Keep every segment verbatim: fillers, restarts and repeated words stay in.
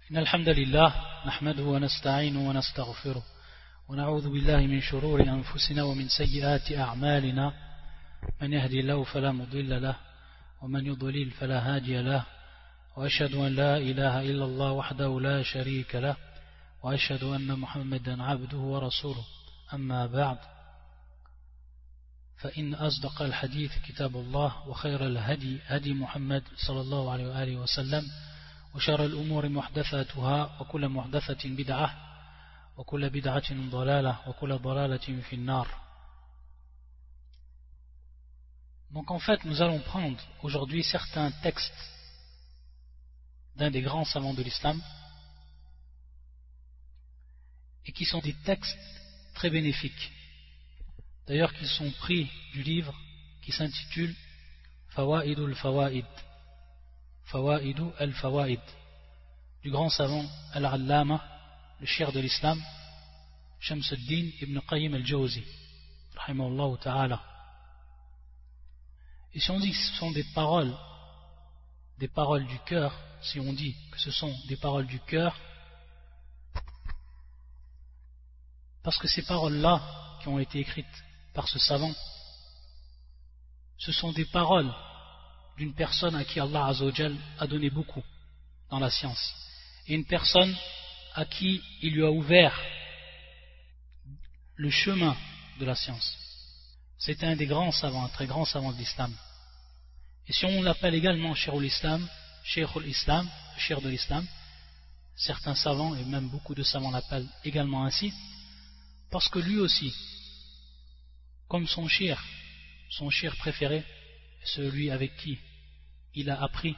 إن الحمد لله نحمده ونستعينه ونستغفره ونعوذ بالله من شرور أنفسنا ومن سيئات أعمالنا من يهدي الله فلا مضل له ومن يضلل فلا هادي له وأشهد أن لا إله إلا الله وحده لا شريك له وأشهد أن محمدا عبده ورسوله أما بعد فإن أصدق الحديث كتاب الله وخير الهدي هدي محمد صلى الله عليه وآله وسلم وشر الأمور محدثاتها وكل محدثة بدعة وكل بدعة ضلالة وكل ضلالة في النار. Donc en fait nous allons prendre aujourd'hui certains textes d'un des grands savants de l'islam et qui sont des textes très bénéfiques. D'ailleurs qu'ils sont pris du livre qui s'intitule Fawaidul Fawaid, Fawaidu al-Fawaid, du grand savant Al-Allama, le cheikh de l'islam, Shamsuddin ibn Qayyim al-Jawzi, rahimahullah ta'ala. Et si on dit que ce sont des paroles, des paroles du cœur, si on dit que ce sont des paroles du cœur, parce que ces paroles-là qui ont été écrites par ce savant, ce sont des paroles d'une personne à qui Allah Azza wa Jal a donné beaucoup dans la science, et une personne à qui il lui a ouvert le chemin de la science. C'était un des grands savants, un très grand savant de l'islam. Et si on l'appelle également Sheikhul Islam, Sheikhul Islam, le cheikh de l'islam, certains savants et même beaucoup de savants l'appellent également ainsi, parce que lui aussi, comme son cheikh, son cheikh préféré, celui avec qui il a appris,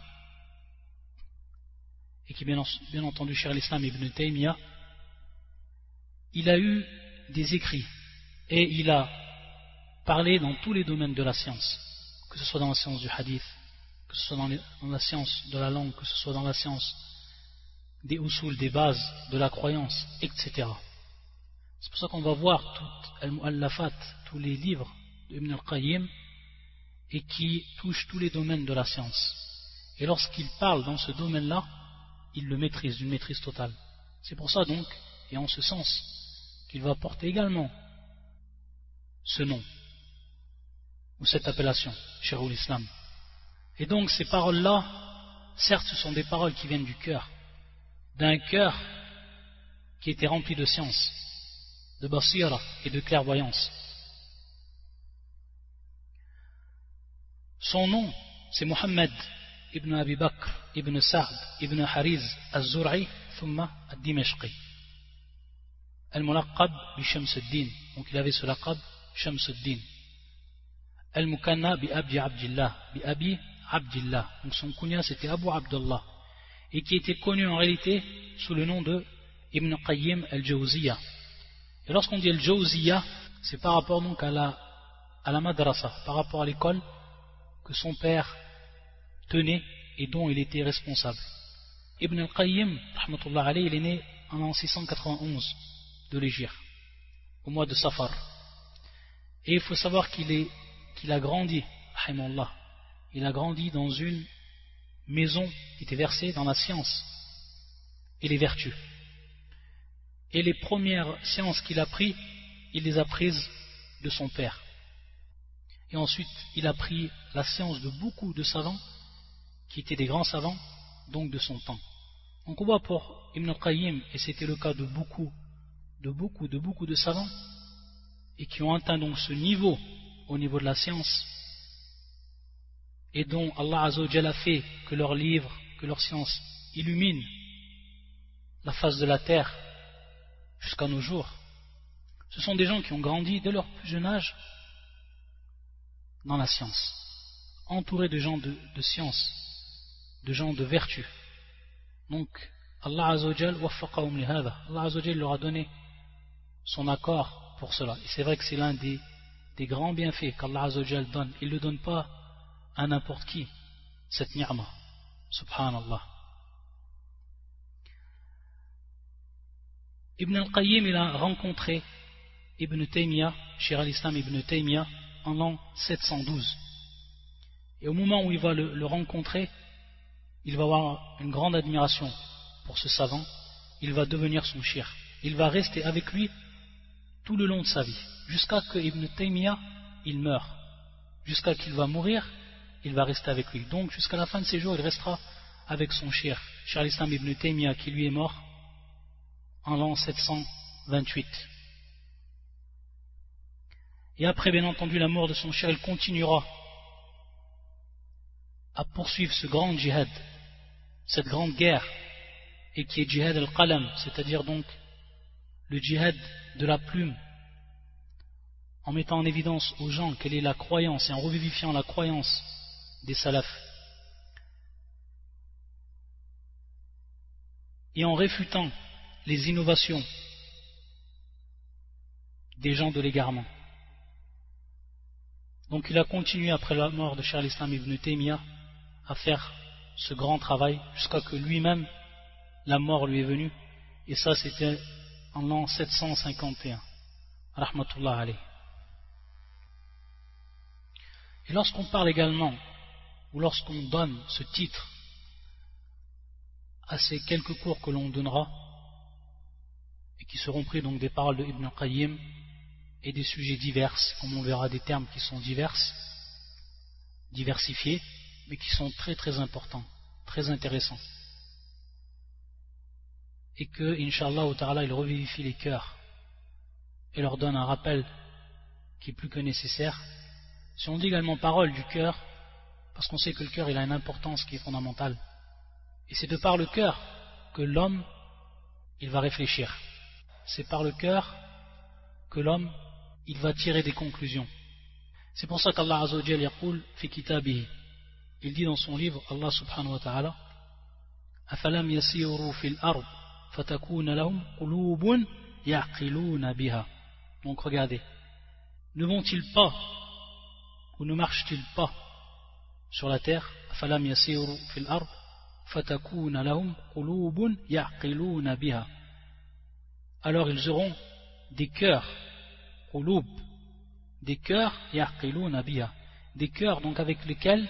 et qui bien, bien entendu Cheikh l'Islam Ibn Taymiyyah, il a eu des écrits et il a parlé dans tous les domaines de la science, que ce soit dans la science du hadith, que ce soit dans, les, dans la science de la langue, que ce soit dans la science des usul, des bases de la croyance, et cetera. C'est pour ça qu'on va voir tout al-mu'allafat, tous les livres d'Ibn al-Qayyim, et qui touchent tous les domaines de la science. Et lorsqu'il parle dans ce domaine-là, il le maîtrise d'une maîtrise totale. C'est pour ça donc, et en ce sens, qu'il va porter également ce nom, ou cette appellation, Sheikhul Islam. Et donc ces paroles-là, certes ce sont des paroles qui viennent du cœur, d'un cœur qui était rempli de science, de basira et de clairvoyance. Son nom, c'est Muhammad ibn Abi Bakr ibn Sa'd ibn Hariz al-Zur'i thumma al-Dimashqi, al-Mulaqab bi Shamsuddin. Donc il avait ce laqab Shamsuddin, al-Mukanna bi Abi Abdillah, bi Abi Abdillah. Donc son kunya c'était Abu Abdullah, et qui était connu en réalité sous le nom de Ibn Qayyim al-Jawziyya. Et lorsqu'on dit al-Jawziyya, c'est par rapport donc à la, à la madrasa, par rapport à l'école que son père tenait et dont il était responsable. Ibn al-Qayyim, rahmatullah alayhi, il est né en l'an six cent quatre-vingt-onze de l'Hégire, au mois de Safar. Et il faut savoir qu'il est, qu'il a grandi, rahimahullah, il a grandi dans une maison qui était versée dans la science et les vertus. Et les premières sciences qu'il a prises, il les a prises de son père. Et ensuite, il a pris la science de beaucoup de savants qui étaient des grands savants, donc de son temps. Donc on voit pour Ibn al-Qayyim, et c'était le cas de beaucoup, de beaucoup, de beaucoup de savants, et qui ont atteint donc ce niveau, au niveau de la science, et dont Allah Azza wa Jalla a fait que leurs livres, que leur science illumine la face de la terre jusqu'à nos jours. Ce sont des gens qui ont grandi dès leur plus jeune âge dans la science, entourés de gens de, de science, de gens de vertu. Donc Allah Azza wa Jal waffaqahum li hadha. Allah Azza wa Jal leur a donné son accord pour cela. Et c'est vrai que c'est l'un des, des grands bienfaits qu'Allah Azza wa Jal donne. Il ne le donne pas à n'importe qui, cette ni'ma, subhanallah. Ibn al-Qayyim, il a rencontré Ibn Taymiyyah, Cheikh al-Islam Ibn Taymiyyah, en l'an sept cent douze. Et au moment où il va le, le rencontrer, il va avoir une grande admiration pour ce savant, il va devenir son shir. Il va rester avec lui tout le long de sa vie, jusqu'à que Ibn Taymiyyah, il meurt. Jusqu'à qu'il va mourir, il va rester avec lui. Donc jusqu'à la fin de ses jours, il restera avec son shir, Cheikh al-Islam Ibn Taymiyyah, qui lui est mort en l'an sept cent vingt-huit. Et après, bien entendu, la mort de son shir, il continuera à poursuivre ce grand djihad, cette grande guerre, et qui est djihad al-qalam, c'est-à-dire donc le djihad de la plume, en mettant en évidence aux gens quelle est la croyance et en revivifiant la croyance des salafs, et en réfutant les innovations des gens de l'égarement. Donc il a continué après la mort de Cheikh al-Islam Ibn Taymiyyah à faire ce grand travail jusqu'à que lui-même la mort lui est venue, et ça c'était en l'an sept cent cinquante et un, rahmatullah alayh. Et lorsqu'on parle également, ou lorsqu'on donne ce titre à ces quelques cours que l'on donnera, et qui seront pris donc des paroles de Ibn Qayyim et des sujets divers, comme on verra des termes qui sont divers, diversifiés, mais qui sont très très importants, très intéressants, et que, Inch'Allah ta'ala, il revivifie les cœurs et leur donne un rappel qui est plus que nécessaire. Si on dit également parole du cœur, parce qu'on sait que le cœur il a une importance qui est fondamentale, et c'est de par le cœur que l'homme il va réfléchir, c'est par le cœur que l'homme il va tirer des conclusions. C'est pour ça qu'Allah Azza wa Jalla yaqul fi kitabihi, il dit dans son livre, Allah subhanahu wa ta'ala, afalam yasiru fil ard fatakuna lahum qulubun yaqiluna biha. Donc regardez, ne vont-ils pas ou ne marchent-ils pas sur la terre, afalam yasiru fil ard fatakuna lahum qulubun yaqiluna biha, alors ils auront des cœurs, qulub, des cœurs yaqiluna biha, des cœurs donc avec lesquels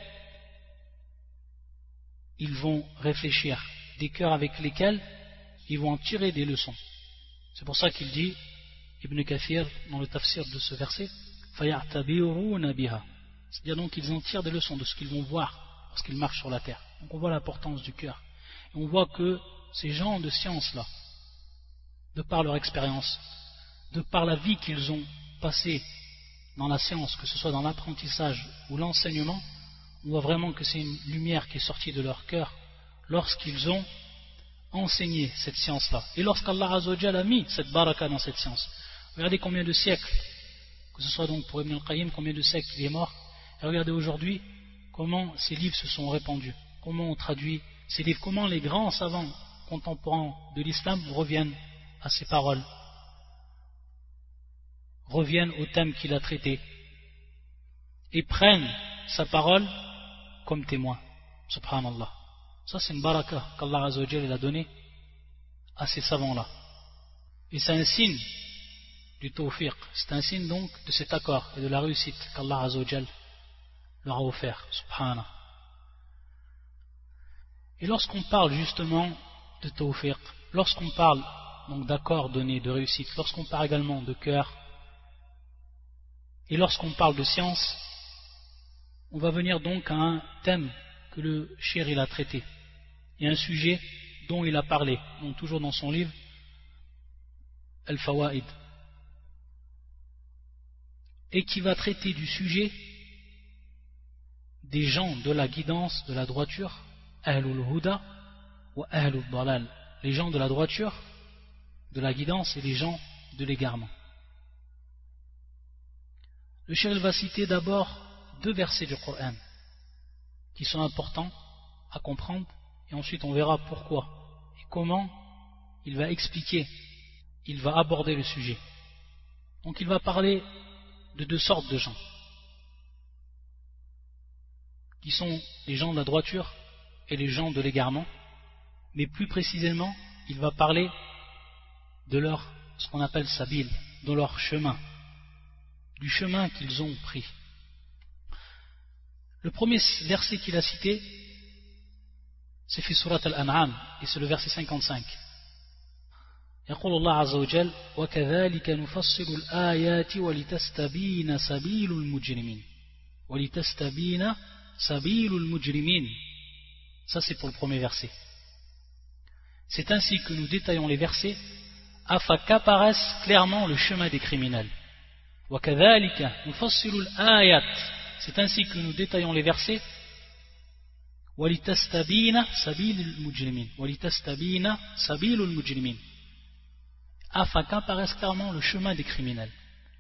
ils vont réfléchir, des cœurs avec lesquels ils vont en tirer des leçons. C'est pour ça qu'il dit, Ibn Kathir, dans le tafsir de ce verset, faya'tabiruna biha, c'est-à-dire donc qu'ils en tirent des leçons de ce qu'ils vont voir lorsqu'ils marchent sur la terre. Donc on voit l'importance du cœur. Et on voit que ces gens de science-là, de par leur expérience, de par la vie qu'ils ont passée dans la science, que ce soit dans l'apprentissage ou l'enseignement, on voit vraiment que c'est une lumière qui est sortie de leur cœur lorsqu'ils ont enseigné cette science-là. Et lorsqu'Allah Azza wa Jalla a mis cette baraka dans cette science. Regardez combien de siècles, que ce soit donc pour Ibn al-Qayyim, combien de siècles il est mort, et regardez aujourd'hui comment ces livres se sont répandus, comment on traduit ces livres, comment les grands savants contemporains de l'islam reviennent à ces paroles, reviennent au thème qu'il a traité et prennent sa parole comme témoin. Subhanallah. Ça c'est une baraka qu'Allah Azza wa Jalla a donné à ces savants-là. Et c'est un signe du tawfiq, c'est un signe donc de cet accord et de la réussite qu'Allah Azza wa Jalla leur a offert. Subhanallah. Et lorsqu'on parle justement de tawfiq, lorsqu'on parle donc d'accord donné, de réussite, lorsqu'on parle également de cœur, et lorsqu'on parle de science, on va venir donc à un thème que le cheikh il a traité, et un sujet dont il a parlé, donc toujours dans son livre Al-Fawaid, et qui va traiter du sujet des gens de la guidance, de la droiture, Ahlul Huda ou Ahlul Dalal, les gens de la droiture, de la guidance et les gens de l'égarement. Le cheikh va citer d'abord deux versets du Coran qui sont importants à comprendre, et ensuite on verra pourquoi et comment il va expliquer, il va aborder le sujet. Donc il va parler de deux sortes de gens qui sont les gens de la droiture et les gens de l'égarement, mais plus précisément il va parler de leur, ce qu'on appelle sabil, de leur chemin, du chemin qu'ils ont pris. Le premier verset qu'il a cité, c'est fi surat al-An'am et c'est le verset cinquante-cinq. يقول الله عز وجل وكذلك نفصل الآيات ولتستبين سبيل المجرمين ولتستبين سبيل المجرمين. Ça c'est pour le premier verset. C'est ainsi que nous détaillons les versets afin qu'apparaisse clairement le chemin des criminels. وكذلك نفصل الآيات. C'est ainsi que nous détaillons les versets ولتستبين سبيل المجرمين ولتستبين سبيل المجرمين afin qu'apparaisse clairement le chemin des criminels.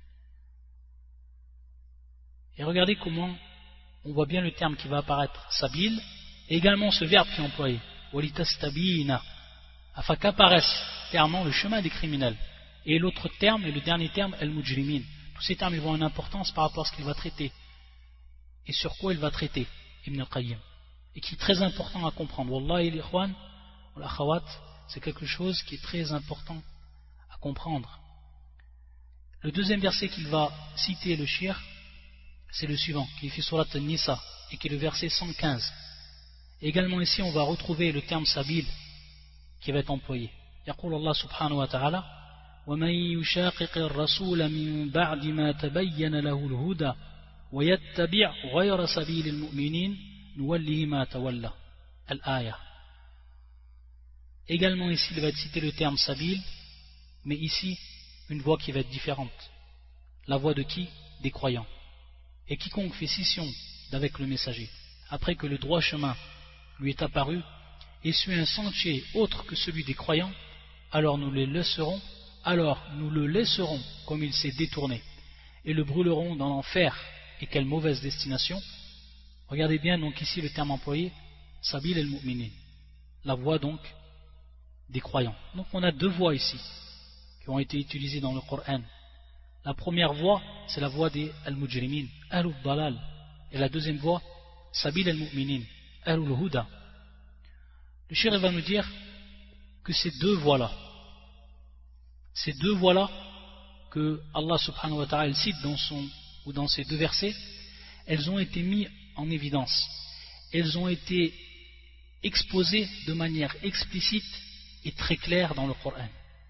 Et regardez comment on voit bien le terme qui va apparaître, sabil, et également ce verbe qui est employé, walitastabina, afin qu'apparaisse clairement le chemin des criminels. Et l'autre terme, et le dernier terme, al-mujrimin. Tous ces termes ils vont avoir une importance par rapport à ce qu'il va traiter. Et sur quoi il va traiter, Ibn al-Qayyim. Et qui est très important à comprendre. Wallahi, l'ikhwan, ou l'akhawat, c'est quelque chose qui est très important comprendre. Le deuxième verset qu'il va citer le shir, c'est le suivant, qui est fait surat An-Nisa et qui est le verset cent quinze. Et également ici on va retrouver le terme sabil qui va être employé. يقول الله سبحانه وتعالى ومن يشاقق الرسول من بعد ما تبين له الهدى ويتبع غير سبيل المؤمنين نوله ما تولى. الآية. Également ici il va être cité le terme sabil, mais ici, une voix qui va être différente. La voix de qui? Des croyants. Et quiconque fait scission d'avec le messager, après que le droit chemin lui est apparu, et suit un sentier autre que celui des croyants, alors nous le laisserons, alors nous le laisserons comme il s'est détourné, et le brûlerons dans l'enfer, et quelle mauvaise destination. Regardez bien donc ici le terme employé, Sabil el-Mu'minin, la voix donc des croyants. Donc on a deux voix ici, qui ont été utilisés dans le Coran. La première voie, c'est la voie des Al-Mujrimin, Al-Dalal. Et la deuxième voie, Sabil al-Mu'minin, Al-Huda. Le shir va nous dire que ces deux voies-là, ces deux voies-là que Allah subhanahu wa ta'ala cite dans, son, ou dans ces deux versets, elles ont été mises en évidence. Elles ont été exposées de manière explicite et très claire dans le Coran.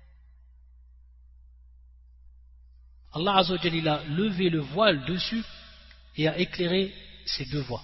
Allah Azza wa Jalla a levé le voile dessus et a éclairé ces deux voies.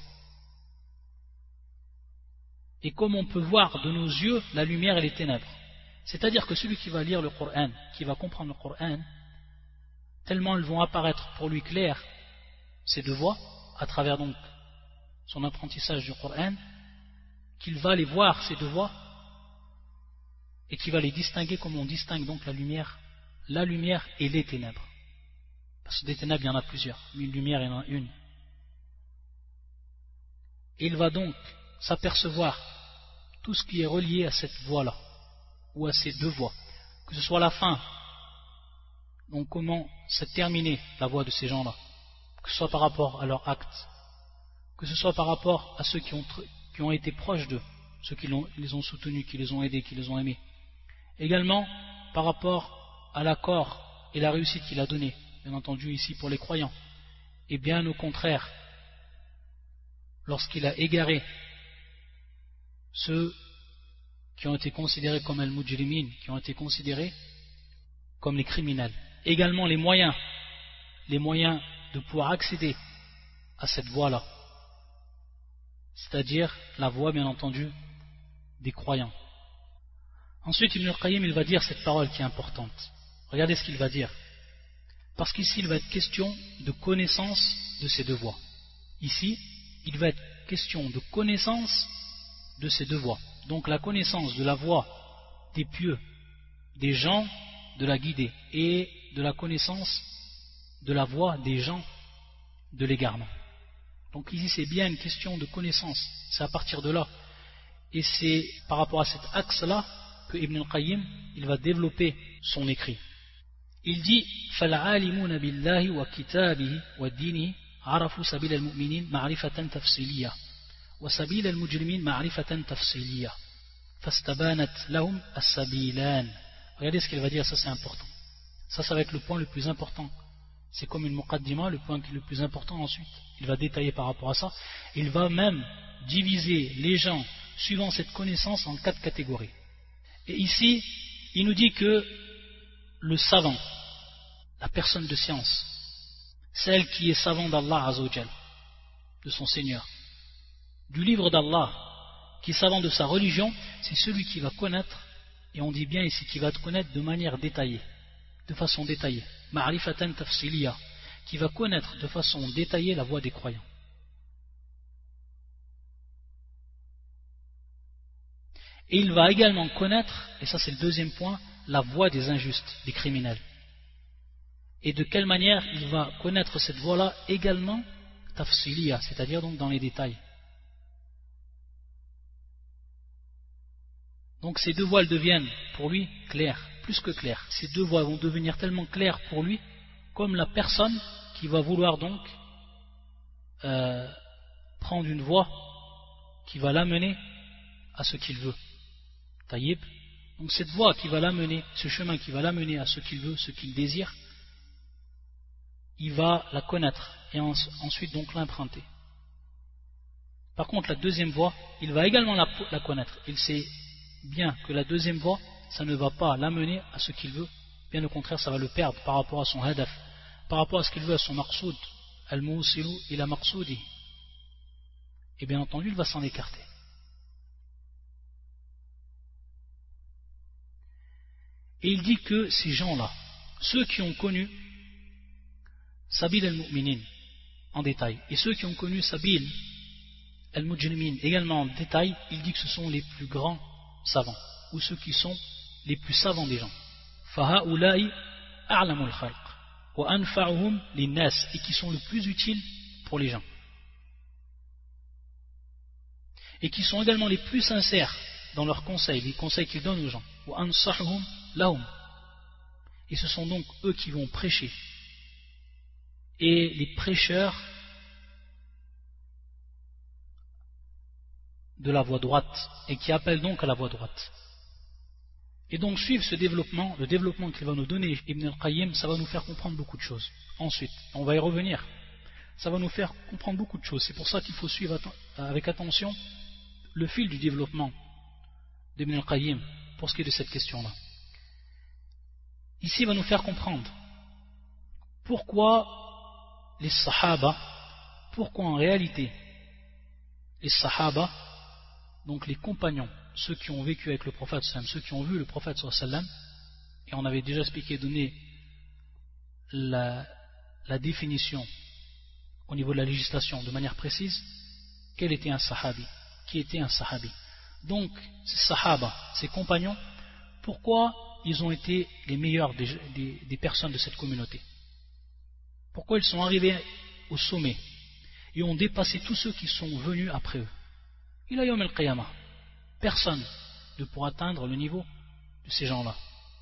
Et comme on peut voir de nos yeux la lumière et les ténèbres, c'est-à-dire que celui qui va lire le Coran, qui va comprendre le Coran, tellement elles vont apparaître pour lui claires ces deux voies, à travers donc son apprentissage du Coran, qu'il va les voir ces deux voies et qu'il va les distinguer comme on distingue donc la lumière, la lumière et les ténèbres. Parce que des ténèbres, il y en a plusieurs, mais une lumière, il y en a une. Et il va donc s'apercevoir tout ce qui est relié à cette voie-là, ou à ces deux voies. Que ce soit la fin, donc comment s'est terminée la voie de ces gens-là, que ce soit par rapport à leur acte, que ce soit par rapport à ceux qui ont, qui ont été proches d'eux, ceux qui les ont soutenus, qui les ont aidés, qui les ont aimés. Également par rapport à l'accord et la réussite qu'il a donnée, bien entendu ici pour les croyants, et bien au contraire, lorsqu'il a égaré ceux qui ont été considérés comme al-mujrimin, qui ont été considérés comme les criminels. Également les moyens, les moyens de pouvoir accéder à cette voie-là, c'est-à-dire la voie bien entendu des croyants. Ensuite Ibn al-Qayyim il va dire cette parole qui est importante. Regardez ce qu'il va dire. Parce qu'ici il va être question de connaissance de ces deux voies. Ici, il va être question de connaissance de ces deux voies. Donc la connaissance de la voie des pieux, des gens de la guidée, et de la connaissance de la voie des gens de l'égarement. Donc ici c'est bien une question de connaissance, c'est à partir de là. Et c'est par rapport à cet axe-là que Ibn al-Qayyim il va développer son écrit. Il dit فَالْعَالِمُونَ بِاللَّهِ وَكِتَابِهِ وَدِينِهِ عَرَفُوا سَبِيلَ الْمُؤْمِنِينَ مَعْرِفَةً تَفْصِيلِيَّةً وَسَبِيلَ الْمُجْرِمِينَ مَعْرِفَةً تَفْصِيلِيَّةً فَاسْتَبَانَتْ لَهُمْ السَّبِيلَانِ. Regardez ce qu'il va dire, ça c'est important. Ça, ça va être le point le plus important. C'est comme une muqaddima, le point qui est le plus important ensuite. Il va détailler par rapport à ça. Il va même diviser les gens suivant cette connaissance en quatre catégories. Et ici, il nous dit que le savant, la personne de science, celle qui est savant d'Allah Azzawajal, de son Seigneur, du livre d'Allah, qui est savant de sa religion, c'est celui qui va connaître, et on dit bien ici qui va te connaître de manière détaillée, de façon détaillée, ma'rifatan tafsiliya, qui va connaître de façon détaillée la voie des croyants. Et il va également connaître, et ça c'est le deuxième point, la voie des injustes, des criminels. Et de quelle manière il va connaître cette voie-là également tafsiliya, c'est-à-dire donc dans les détails. Donc ces deux voies deviennent pour lui claires, plus que claires. Ces deux voies vont devenir tellement claires pour lui comme la personne qui va vouloir donc euh, prendre une voie qui va l'amener à ce qu'il veut. Taïb. Donc cette voie qui va l'amener, ce chemin qui va l'amener à ce qu'il veut, ce qu'il désire, il va la connaître et ensuite donc l'emprunter. Par contre, la deuxième voie, il va également la, la connaître. Il sait bien que la deuxième voie, ça ne va pas l'amener à ce qu'il veut, bien au contraire, ça va le perdre par rapport à son hadaf, par rapport à ce qu'il veut, à son maqsoud, al-mousilu ila maqsoudi. Et bien entendu, il va s'en écarter. Et il dit que ces gens-là, ceux qui ont connu Sabil al-Mu'minin en détail, et ceux qui ont connu Sabil al-Mujrimin également en détail, il dit que ce sont les plus grands savants, ou ceux qui sont les plus savants des gens. فَهَؤُلَاءِ أَعْلَمُ الْخَلْقِ وَأَنْفَعُهُمْ لِلنَّاسِ, et qui sont le plus utiles pour les gens. Et qui sont également les plus sincères dans leurs conseils, les conseils qu'ils donnent aux gens. وَأَنْصَحُهُمْ لَهُمْ, et ce sont donc eux qui vont prêcher. Et les prêcheurs de la voie droite, et qui appellent donc à la voie droite. Et donc suivre ce développement, le développement qu'il va nous donner Ibn al-Qayyim, ça va nous faire comprendre beaucoup de choses. Ensuite, on va y revenir, ça va nous faire comprendre beaucoup de choses. C'est pour ça qu'il faut suivre avec attention le fil du développement d'Ibn al-Qayyim pour ce qui est de cette question-là. Ici, il va nous faire comprendre pourquoi les Sahaba, pourquoi en réalité les Sahaba, donc les compagnons, ceux qui ont vécu avec le prophète, ceux qui ont vu le prophète, et on avait déjà expliqué, donné la, la définition au niveau de la législation de manière précise, quel était un Sahabi, qui était un Sahabi. Donc, ces Sahaba, ces compagnons, pourquoi ils ont été les meilleurs des, des, des personnes de cette communauté? Pourquoi ils sont arrivés au sommet et ont dépassé tous ceux qui sont venus après eux? Il a yawm al-qiyamah. Personne ne pourra atteindre le niveau de ces gens-là.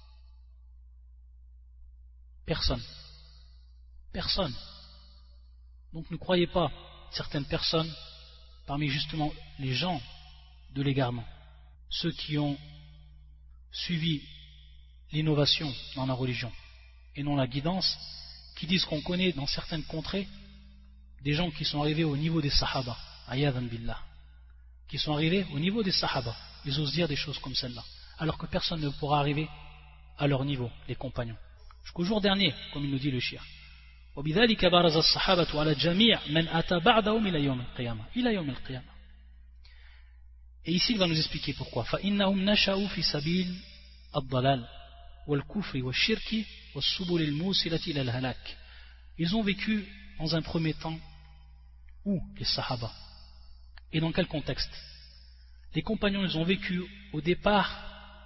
Personne. Personne. Donc ne croyez pas certaines personnes parmi justement les gens de l'égarement, ceux qui ont suivi l'innovation dans la religion et non la guidance, qui disent qu'on connaît dans certaines contrées des gens qui sont arrivés au niveau des Sahaba, ayadan billah, qui sont arrivés au niveau des Sahaba, ils osent dire des choses comme celle-là, alors que personne ne pourra arriver à leur niveau, les compagnons, jusqu'au jour dernier, comme il nous dit le shir. وبذلك بارز الصحابة على جميع من أتى بعدهم إلى يوم القيامة إلى يوم القيامة. Et ici il va nous expliquer pourquoi. فإنهم نشأوا في سبيل الضلال والكفر والشرك والسبل الموصلة إلى الهلاك. Ils ont vécu dans un premier temps où les Sahaba, et dans quel contexte? Les compagnons, ils ont vécu au départ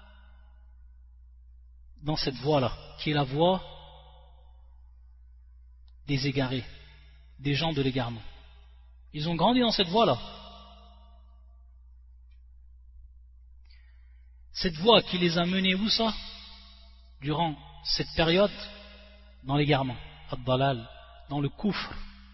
dans cette voie-là, qui est la voie des égarés, des gens de l'égarement. Ils ont grandi dans cette voie-là. Cette voie qui les a menés où ça? Durant cette période, dans l'égarement, ad-dalal, dans le kufr,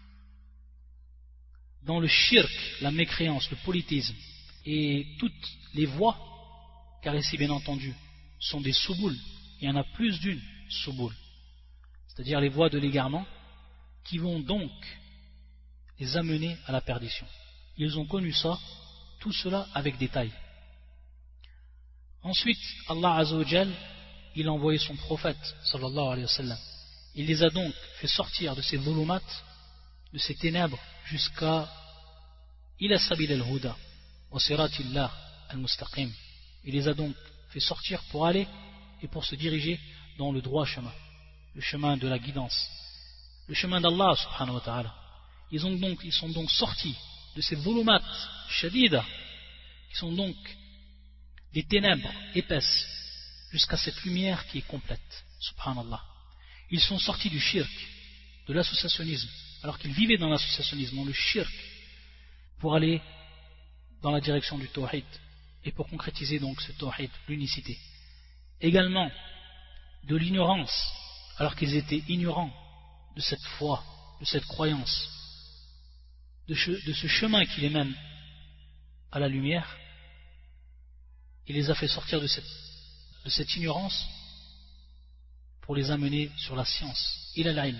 dans le shirk, la mécréance, le polythéisme, et toutes les voies, car ici bien entendu sont des subul, il y en a plus d'une subul, c'est-à-dire les voies de l'égarement, qui vont donc les amener à la perdition. Ils ont connu ça tout cela avec détail. Ensuite, Allah Azza wa Jal, il a envoyé son prophète, sallallahu alayhi wa sallam. Il les a donc fait sortir de ces dhulumat, de ces ténèbres, jusqu'à ila sabil al-huda, wa siratillah al-mustaqim. Il les a donc fait sortir pour aller et pour se diriger dans le droit chemin, le chemin de la guidance, le chemin d'Allah subhanahu wa ta'ala. Ils, ont donc, ils sont donc sortis de ces dhulumat shadida, qui sont donc des ténèbres épaisses, jusqu'à cette lumière qui est complète, subhanallah. Ils sont sortis du shirk, de l'associationnisme, alors qu'ils vivaient dans l'associationnisme, dans le shirk, pour aller dans la direction du tawhid, et pour concrétiser donc ce tawhid, l'unicité. Également, de l'ignorance, alors qu'ils étaient ignorants de cette foi, de cette croyance, de, de ce chemin qui les mène à la lumière. Il les a fait sortir de cette, de cette ignorance pour les amener sur la science, il a l'ilm.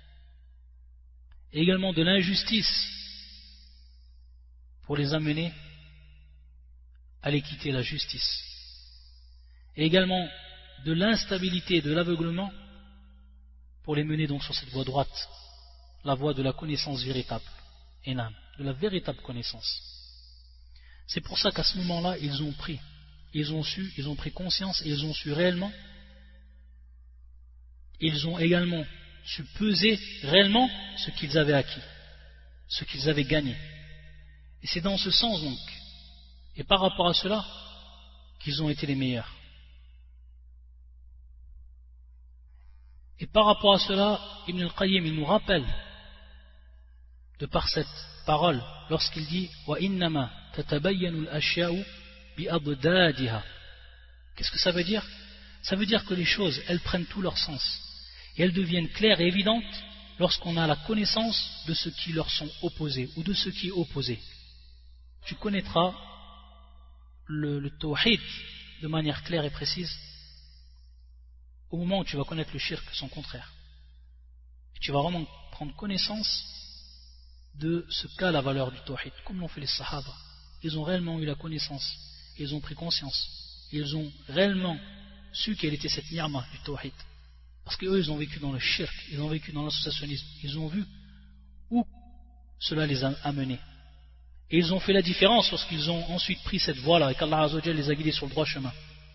Et également de l'injustice pour les amener à l'équité, la justice. Et également de l'instabilité et de l'aveuglement pour les mener donc sur cette voie droite, la voie de la connaissance véritable, enam, de la véritable connaissance. C'est pour ça qu'à ce moment-là, ils ont pris, ils ont su, ils ont pris conscience et ils ont su réellement, ils ont également su peser réellement ce qu'ils avaient acquis, ce qu'ils avaient gagné. Et c'est dans ce sens donc, et par rapport à cela, qu'ils ont été les meilleurs. Et par rapport à cela, Ibn al-Qayyim, il nous rappelle, de par cette parole, lorsqu'il dit wa innama tatabayyanu al-ashya'u bi abdadiha. Qu'est-ce que ça veut dire? Ça veut dire que les choses, elles prennent tout leur sens et elles deviennent claires et évidentes lorsqu'on a la connaissance de ce qui leur sont opposés ou de ce qui est opposé. Tu connaîtras le, le tawhid de manière claire et précise au moment où tu vas connaître le shirk, son contraire. Et tu vas vraiment prendre connaissance de ce qu'a la valeur du tawhid, comme l'ont fait les sahaba. Ils ont réellement eu la connaissance, ils ont pris conscience, ils ont réellement su quelle était cette ni'ma du tawhid. Parce qu'eux, ils ont vécu dans le shirk, ils ont vécu dans l'associationnisme, ils ont vu où cela les a amenés. Et ils ont fait la différence lorsqu'ils ont ensuite pris cette voie-là et qu'Allah Azza wa Jalla les a guidés sur le droit chemin.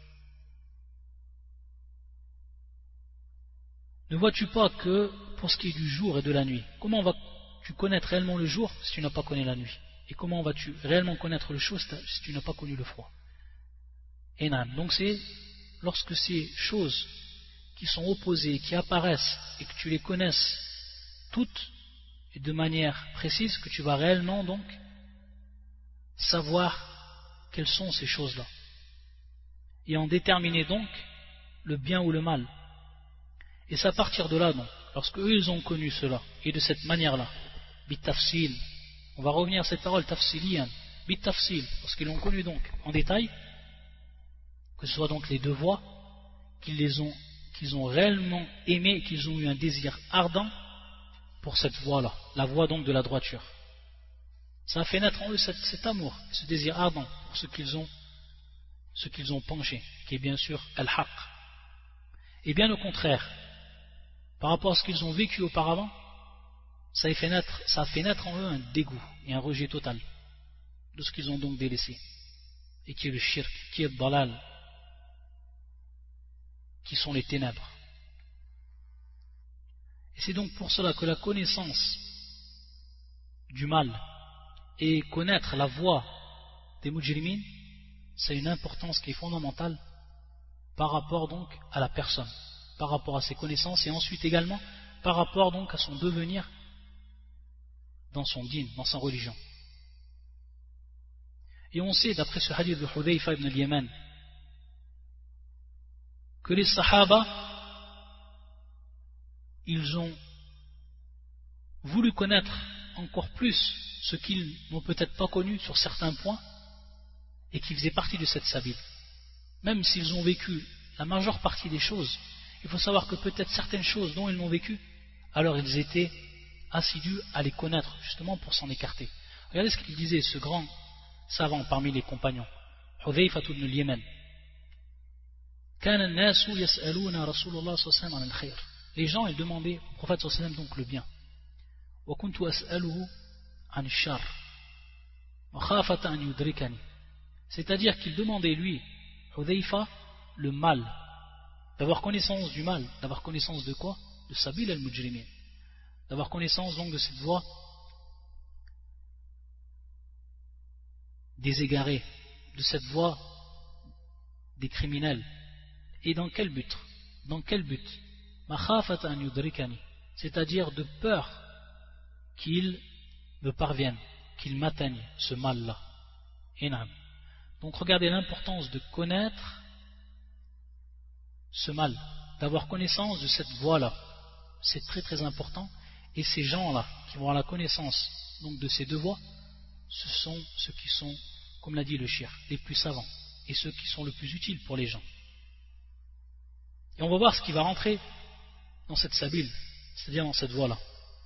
Ne vois-tu pas que pour ce qui est du jour et de la nuit, comment vas-tu connaître réellement le jour si tu n'as pas connu la nuit? Et comment vas-tu réellement connaître le chaud si tu n'as pas connu le froid? Et non. Donc c'est lorsque ces choses qui sont opposées, qui apparaissent et que tu les connaisses toutes et de manière précise que tu vas réellement donc savoir quelles sont ces choses-là et en déterminer donc le bien ou le mal. Et c'est à partir de là donc, lorsque eux ils ont connu cela et de cette manière-là, bitafsil, on va revenir à cette parole tafsiliyan, bitafsil, parce qu'ils l'ont connu donc en détail, que ce soit donc les deux voies, qu'ils les ont, qu'ils ont réellement aimé, qu'ils ont eu un désir ardent pour cette voie-là, la voie donc de la droiture. Ça a fait naître en eux cet, cet amour, ce désir ardent pour ce qu'ils ont, ce qu'ils ont penché, qui est bien sûr al-haq. Et bien au contraire, par rapport à ce qu'ils ont vécu auparavant, ça a fait naître, ça a fait naître en eux un dégoût et un rejet total de ce qu'ils ont donc délaissé, et qui est le shirk, qui est le dalal, qui sont les ténèbres. Et c'est donc pour cela que la connaissance du mal et connaître la voie des mujrimin, c'est une importance qui est fondamentale par rapport donc à la personne, par rapport à ses connaissances et ensuite également par rapport donc à son devenir dans son dîn, dans sa religion. Et on sait d'après ce hadith de Hudayfa ibn al-Yaman que les sahaba ils ont voulu connaître encore plus ce qu'ils n'ont peut-être pas connu sur certains points et qui faisaient partie de cette sabil. Même s'ils ont vécu la majeure partie des choses, il faut savoir que peut-être certaines choses dont ils l'ont vécu, alors ils étaient assidus à les connaître justement pour s'en écarter. Regardez ce qu'il disait ce grand savant parmi les compagnons, Hudhayfa ibn al-Yaman. كان الناس يسألون رسول الله صلى الله عليه وسلم عن الخير. Les gens ils demandaient au prophète صلى الله عليه وسلم donc le bien. وكنت أسأله عن الشر مخافة أن يدركني. C'est-à-dire qu'il demandait lui, Hudhayfa, le mal, d'avoir connaissance du mal, d'avoir connaissance de quoi? De Sabil al-Mujrimin, d'avoir connaissance donc de cette voie des égarés, de cette voie des criminels. Et dans quel but? Dans quel but? Makhafata an yudrikani, c'est-à-dire de peur qu'il me parvienne, qu'il m'atteigne ce mal-là. Inam. Donc regardez l'importance de connaître ce mal, d'avoir connaissance de cette voie-là. C'est très très important. Et ces gens-là qui vont avoir la connaissance donc de ces deux voies, ce sont ceux qui sont, comme l'a dit le shir, les plus savants et ceux qui sont le plus utiles pour les gens. Et on va voir ce qui va rentrer dans cette sabile, c'est-à-dire dans cette voie-là.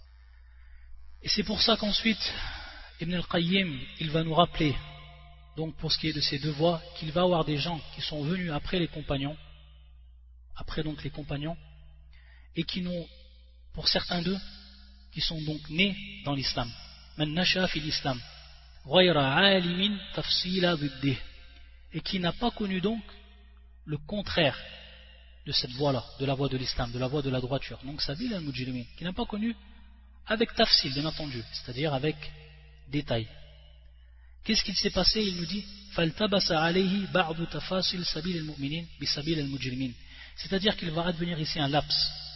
Et c'est pour ça qu'ensuite Ibn al-Qayyim il va nous rappeler, donc pour ce qui est de ces deux voies, qu'il va y avoir des gens qui sont venus après les compagnons, après donc les compagnons, et qui n'ont, pour certains d'eux, qui sont donc nés dans l'islam, man nasha fi l'islam, ghayra alimin tafsila diddih, et qui n'a pas connu donc le contraire de cette voie-là, de la voie de l'islam, de la voie de la droiture, donc sabil al-mujrimin, qui n'a pas connu avec tafsil, bien entendu, c'est-à-dire avec détail. Qu'est-ce qu'il s'est passé? Il nous dit faltabasa alayhi ba'du tafasil sabil al-mu'minin bi sabil al-mujrimin, c'est-à-dire qu'il va advenir ici un laps.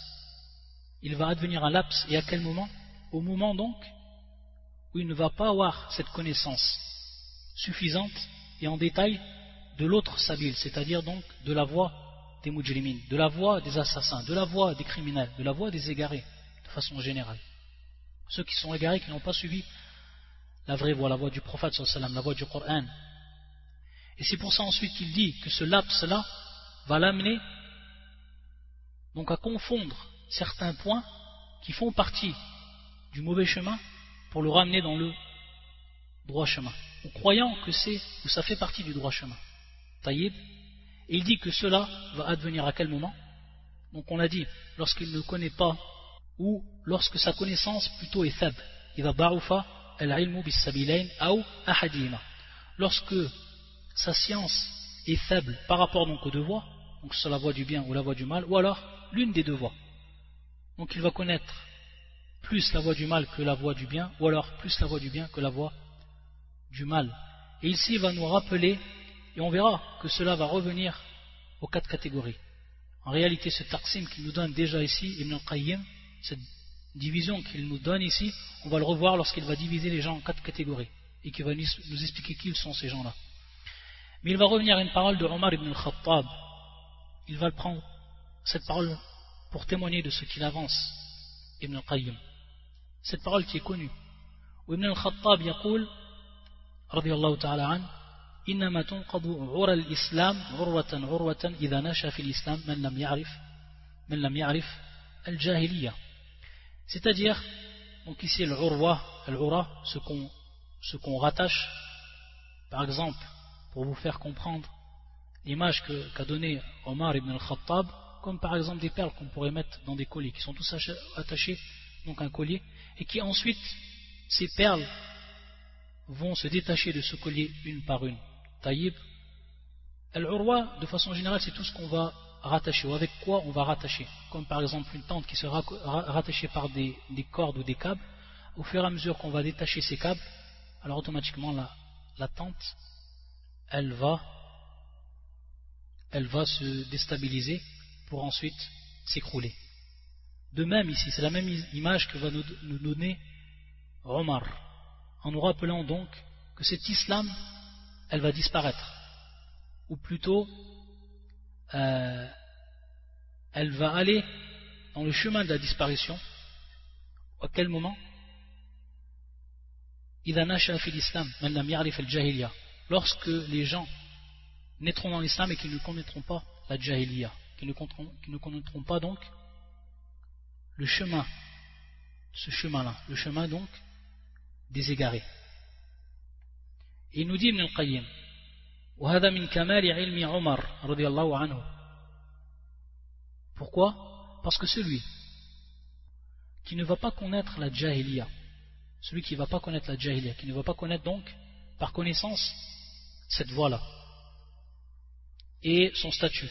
Il va advenir un laps, et à quel moment? Au moment donc où il ne va pas avoir cette connaissance suffisante et en détail de l'autre sabil, c'est-à-dire donc de la voie des mujrimin, de la voie des assassins, de la voie des criminels, de la voie des égarés, de façon générale. Ceux qui sont égarés, qui n'ont pas suivi la vraie voie, la voie du prophète sallallahu alayhi wa sallam, la voie du Coran. Et c'est pour ça ensuite qu'il dit que ce laps-là va l'amener donc à confondre certains points qui font partie du mauvais chemin pour le ramener dans le droit chemin, ou croyant que c'est ou ça fait partie du droit chemin. Taïb. Et il dit que cela va advenir à quel moment? Donc on l'a dit, lorsqu'il ne connaît pas, ou lorsque sa connaissance plutôt est faible. إذا ضعف العلم بالسبيلين أو أحدهما. Lorsque sa science est faible par rapport donc aux deux voies, donc sur la voie du bien ou la voie du mal, ou alors l'une des deux voies. Donc il va connaître plus la voie du mal que la voie du bien, ou alors plus la voie du bien que la voie du mal. Et ici il va nous rappeler, et on verra que cela va revenir aux quatre catégories. En réalité, ce taqsim qu'il nous donne déjà ici, Ibn al-Qayyim, cette division qu'il nous donne ici, on va le revoir lorsqu'il va diviser les gens en quatre catégories et qu'il va nous expliquer qui sont ces gens-là. Mais il va revenir à une parole de Omar ibn al-Khattab. Il va le prendre, cette parole, pour témoigner de ce qu'il avance, Ibn al-Qayyim. Cette parole qui est connue. Ibn al-Khattab يقول رضي الله تعالى عنه إنما تنقض عرى الإسلام عروة عروة إذا نشأ في الإسلام من لم يعرف من لم يعرف الجاهلية. C'est-à-dire, donc ici l'urwa, l'ura, ce qu'on ce qu'on rattache, par exemple, pour vous faire comprendre l'image que, qu'a donnée Omar ibn al-Khattab, comme par exemple des perles qu'on pourrait mettre dans des colliers, qui sont tous attachés, donc un collier, et qui ensuite, ces perles vont se détacher de ce collier une par une. Taïb. Al-urwa, de façon générale, c'est tout ce qu'on va rattacher, ou avec quoi on va rattacher, comme par exemple une tente qui sera rattachée par des, des cordes ou des câbles. Au fur et à mesure qu'on va détacher ces câbles, alors automatiquement la, la tente elle va elle va se déstabiliser pour ensuite s'écrouler. De même ici, c'est la même image que va nous, nous donner Omar, en nous rappelant donc que cet islam elle va disparaître, ou plutôt euh, elle va aller dans le chemin de la disparition. À quel moment? Lorsque les gens naîtront dans l'islam et qu'ils ne connaîtront pas la jahiliya, qu'ils ne connaîtront, qu'ils ne connaîtront pas donc le chemin, ce chemin-là, le chemin donc des égarés. Et il nous dit Ibn al-Qayyim, وهذا من كمال علم عمر رضي الله عنه. Pourquoi? Parce que celui qui ne va pas connaître la jahiliya, celui qui ne va pas connaître la jahiliya, qui ne va pas connaître donc par connaissance cette voie-là et son statut.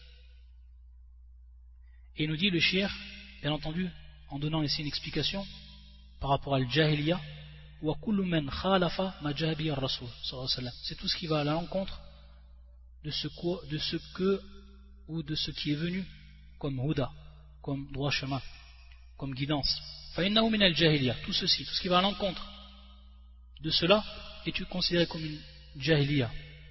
Et il nous dit le shir, bien entendu, en donnant ici une explication par rapport à al-jahiliya, wa kullu man khalafa ma ja'a bihi ar-rasul sallallahu alayhi wa sallam. C'est tout ce qui va à l'encontre de ce que, de ce que ou de ce qui est venu comme huda, comme droit chemin, comme guidance. Fa innahu min al-jahiliya. Tout ceci, tout ce qui va à l'encontre de cela est considéré comme une jahiliya.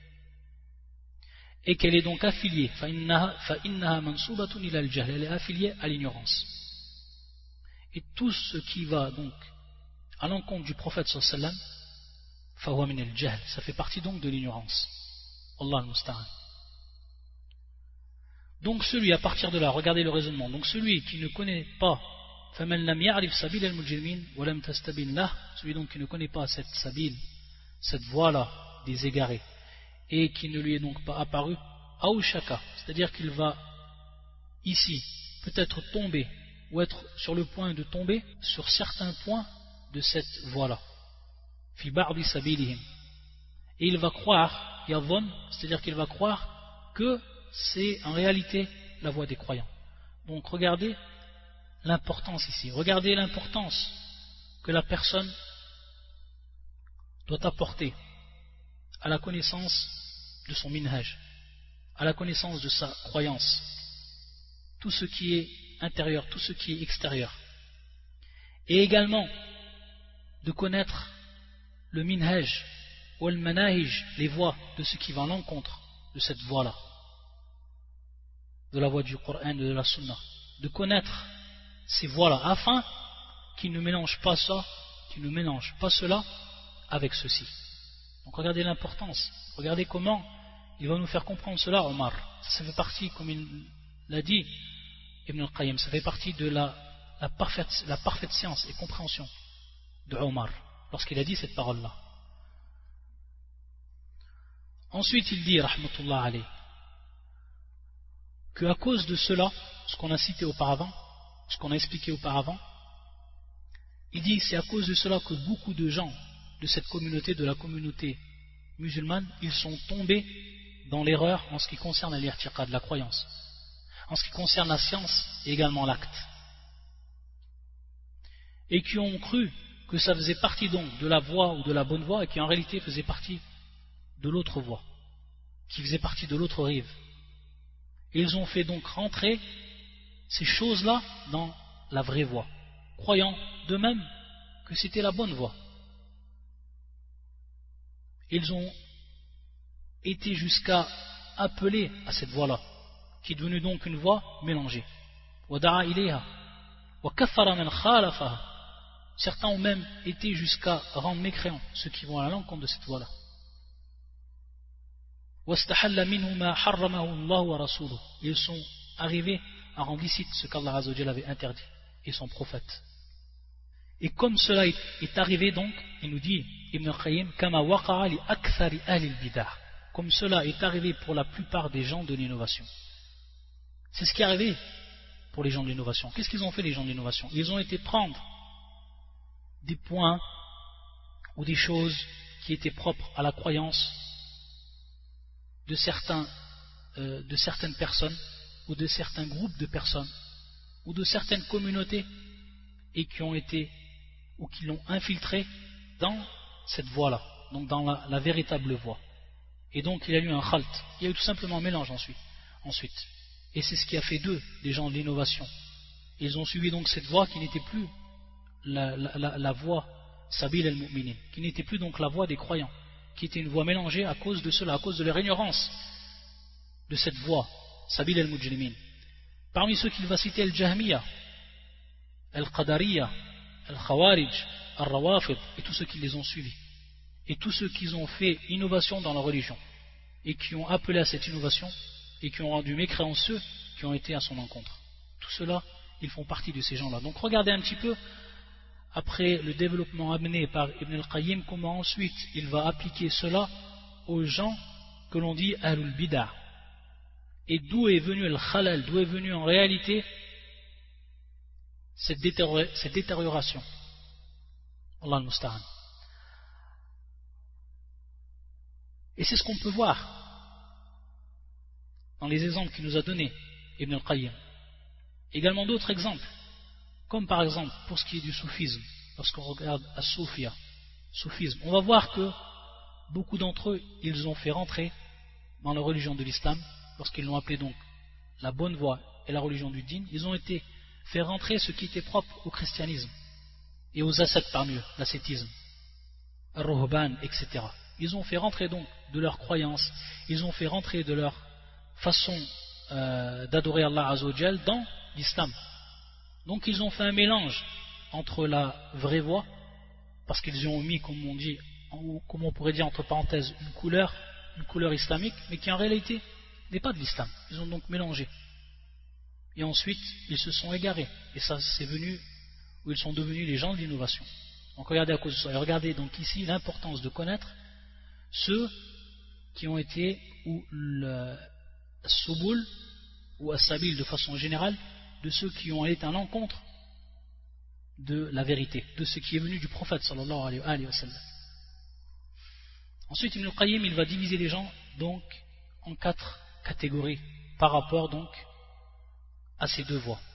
Et qu'elle est donc affiliée, fa innaha mansubatun ila al-jahl, elle est affiliée à l'ignorance. Et tout ce qui va donc à l'encontre du prophète sallallahu alayhi wa sallam, fa huwa min al-jahl, ça fait partie donc de l'ignorance. Allah al-musta'an. Donc celui, à partir de là, regardez le raisonnement, donc celui qui ne connaît pas, فَمَنْ لَمْ يَعْرِفْ سَبِيلَ الْمُجْرِمِينَ وَلَمْ تَسْتَبِنْ لَهُ, celui donc qui ne connaît pas cette sabil, cette voie-là des égarés, et qui ne lui est donc pas apparu, aoushaka, c'est-à-dire qu'il va ici peut-être tomber ou être sur le point de tomber sur certains points de cette voie-là, fi ba'di sabilihim, et il va croire, yadhun, c'est-à-dire qu'il va croire que c'est en réalité la voie des croyants. Donc regardez l'importance ici, regardez l'importance que la personne doit apporter à la connaissance de son minhaj, à la connaissance de sa croyance, tout ce qui est intérieur, tout ce qui est extérieur, et également de connaître le minhaj ou le manahij, les voies de ce qui va à l'encontre de cette voie-là, de la voie du Coran, de la Sunna, de connaître ces voies-là, afin qu'ils ne mélangent pas ça, qu'ils ne mélangent pas cela avec ceci. Donc regardez l'importance, regardez comment il va nous faire comprendre cela, Omar. Ça, ça fait partie, comme il l'a dit, Ibn al-Qayyim, ça fait partie de la, la, parfaite, la parfaite science et compréhension de Omar, lorsqu'il a dit cette parole-là. Ensuite, il dit, rahmatullah alayh, qu'à cause de cela, ce qu'on a cité auparavant, ce qu'on a expliqué auparavant, il dit c'est à cause de cela que beaucoup de gens de cette communauté, de la communauté musulmane, ils sont tombés dans l'erreur en ce qui concerne l'irtiqad, la croyance, en ce qui concerne la science et également l'acte, et qui ont cru que ça faisait partie donc de la voie ou de la bonne voie, et qui en réalité faisait partie de l'autre voie, qui faisait partie de l'autre rive. Et ils ont fait donc rentrer ces choses-là dans la vraie voie, croyant d'eux-mêmes que c'était la bonne voie. Ils ont été jusqu'à appeler à cette voie-là, qui est devenue donc une voie mélangée. Certains ont même été jusqu'à rendre mécréants ceux qui vont à l'encontre de cette voie-là. Ils sont arrivés à rendre licite ce qu'Allah Azza wa Jalla avait interdit et son prophète. Et comme cela est, est arrivé donc, il nous dit Ibn al-Qayyim, kama waqa'a li akthari ahli al-bidah, comme cela est arrivé pour la plupart des gens de l'innovation. C'est ce qui est arrivé pour les gens de l'innovation. Qu'est-ce qu'ils ont fait les gens de l'innovation? Ils ont été prendre des points ou des choses qui étaient propres à la croyance de certains, euh, de certaines personnes ou de certains groupes de personnes ou de certaines communautés, et qui ont été ou qui l'ont infiltré dans cette voie-là, donc dans la, la véritable voie. Et donc il y a eu un khalt, il y a eu tout simplement un mélange ensuite. ensuite. Et c'est ce qui a fait d'eux des gens de l'innovation. Ils ont suivi donc cette voie qui n'était plus la, la, la, la voie Sabil al-Mu'minin, qui n'était plus donc la voie des croyants, qui était une voie mélangée à cause de cela, à cause de leur ignorance de cette voie Sabil al-Mujrimin. Parmi ceux qu'il va citer, Al-Jahmiya, Al-Qadariya, Al-Khawarij, Al-Rawafid, et tous ceux qui les ont suivis, et tous ceux qui ont fait innovation dans la religion, et qui ont appelé à cette innovation, et qui ont rendu mécréants ceux qui ont été à son encontre. Tout cela, ils font partie de ces gens-là. Donc regardez un petit peu après le développement amené par Ibn al-Qayyim, comment ensuite il va appliquer cela aux gens que l'on dit Ahlul Bid'ah. Et d'où est venu le khalal, d'où est venu en réalité cette, détérior cette détérioration. Allah al-Musta'an. Et c'est ce qu'on peut voir dans les exemples qu'il nous a donnés Ibn al-Qayyim. Également d'autres exemples, comme par exemple pour ce qui est du soufisme, lorsqu'on regarde as-Soufia, soufisme, on va voir que beaucoup d'entre eux, ils ont fait rentrer dans la religion de l'islam, lorsqu'ils l'ont appelé donc la bonne voie et la religion du dîn, ils ont été fait rentrer ce qui était propre au christianisme et aux ascètes parmi eux, l'ascétisme, al-Ruhban, et cetera. Ils ont fait rentrer donc de leurs croyances, ils ont fait rentrer de leur façon euh, d'adorer Allah Azzawajal dans l'islam. Donc ils ont fait un mélange entre la vraie voie, parce qu'ils y ont mis, comme on dit, ou comme on pourrait dire entre parenthèses, une couleur, une couleur islamique, mais qui en réalité n'est pas de l'islam. Ils ont donc mélangé. Et ensuite, ils se sont égarés. Et ça, c'est venu où ils sont devenus les gens de l'innovation. Donc regardez à cause de ça. Et regardez donc ici l'importance de connaître ceux qui ont été, ou le Souboul, ou As-Sabil de façon générale, de ceux qui ont été à l'encontre de la vérité, de ce qui est venu du prophète sallallahu alayhi wa sallam. Ensuite, Ibn al-Qayyim, il va diviser les gens donc en quatre catégories par rapport donc à ces deux voies.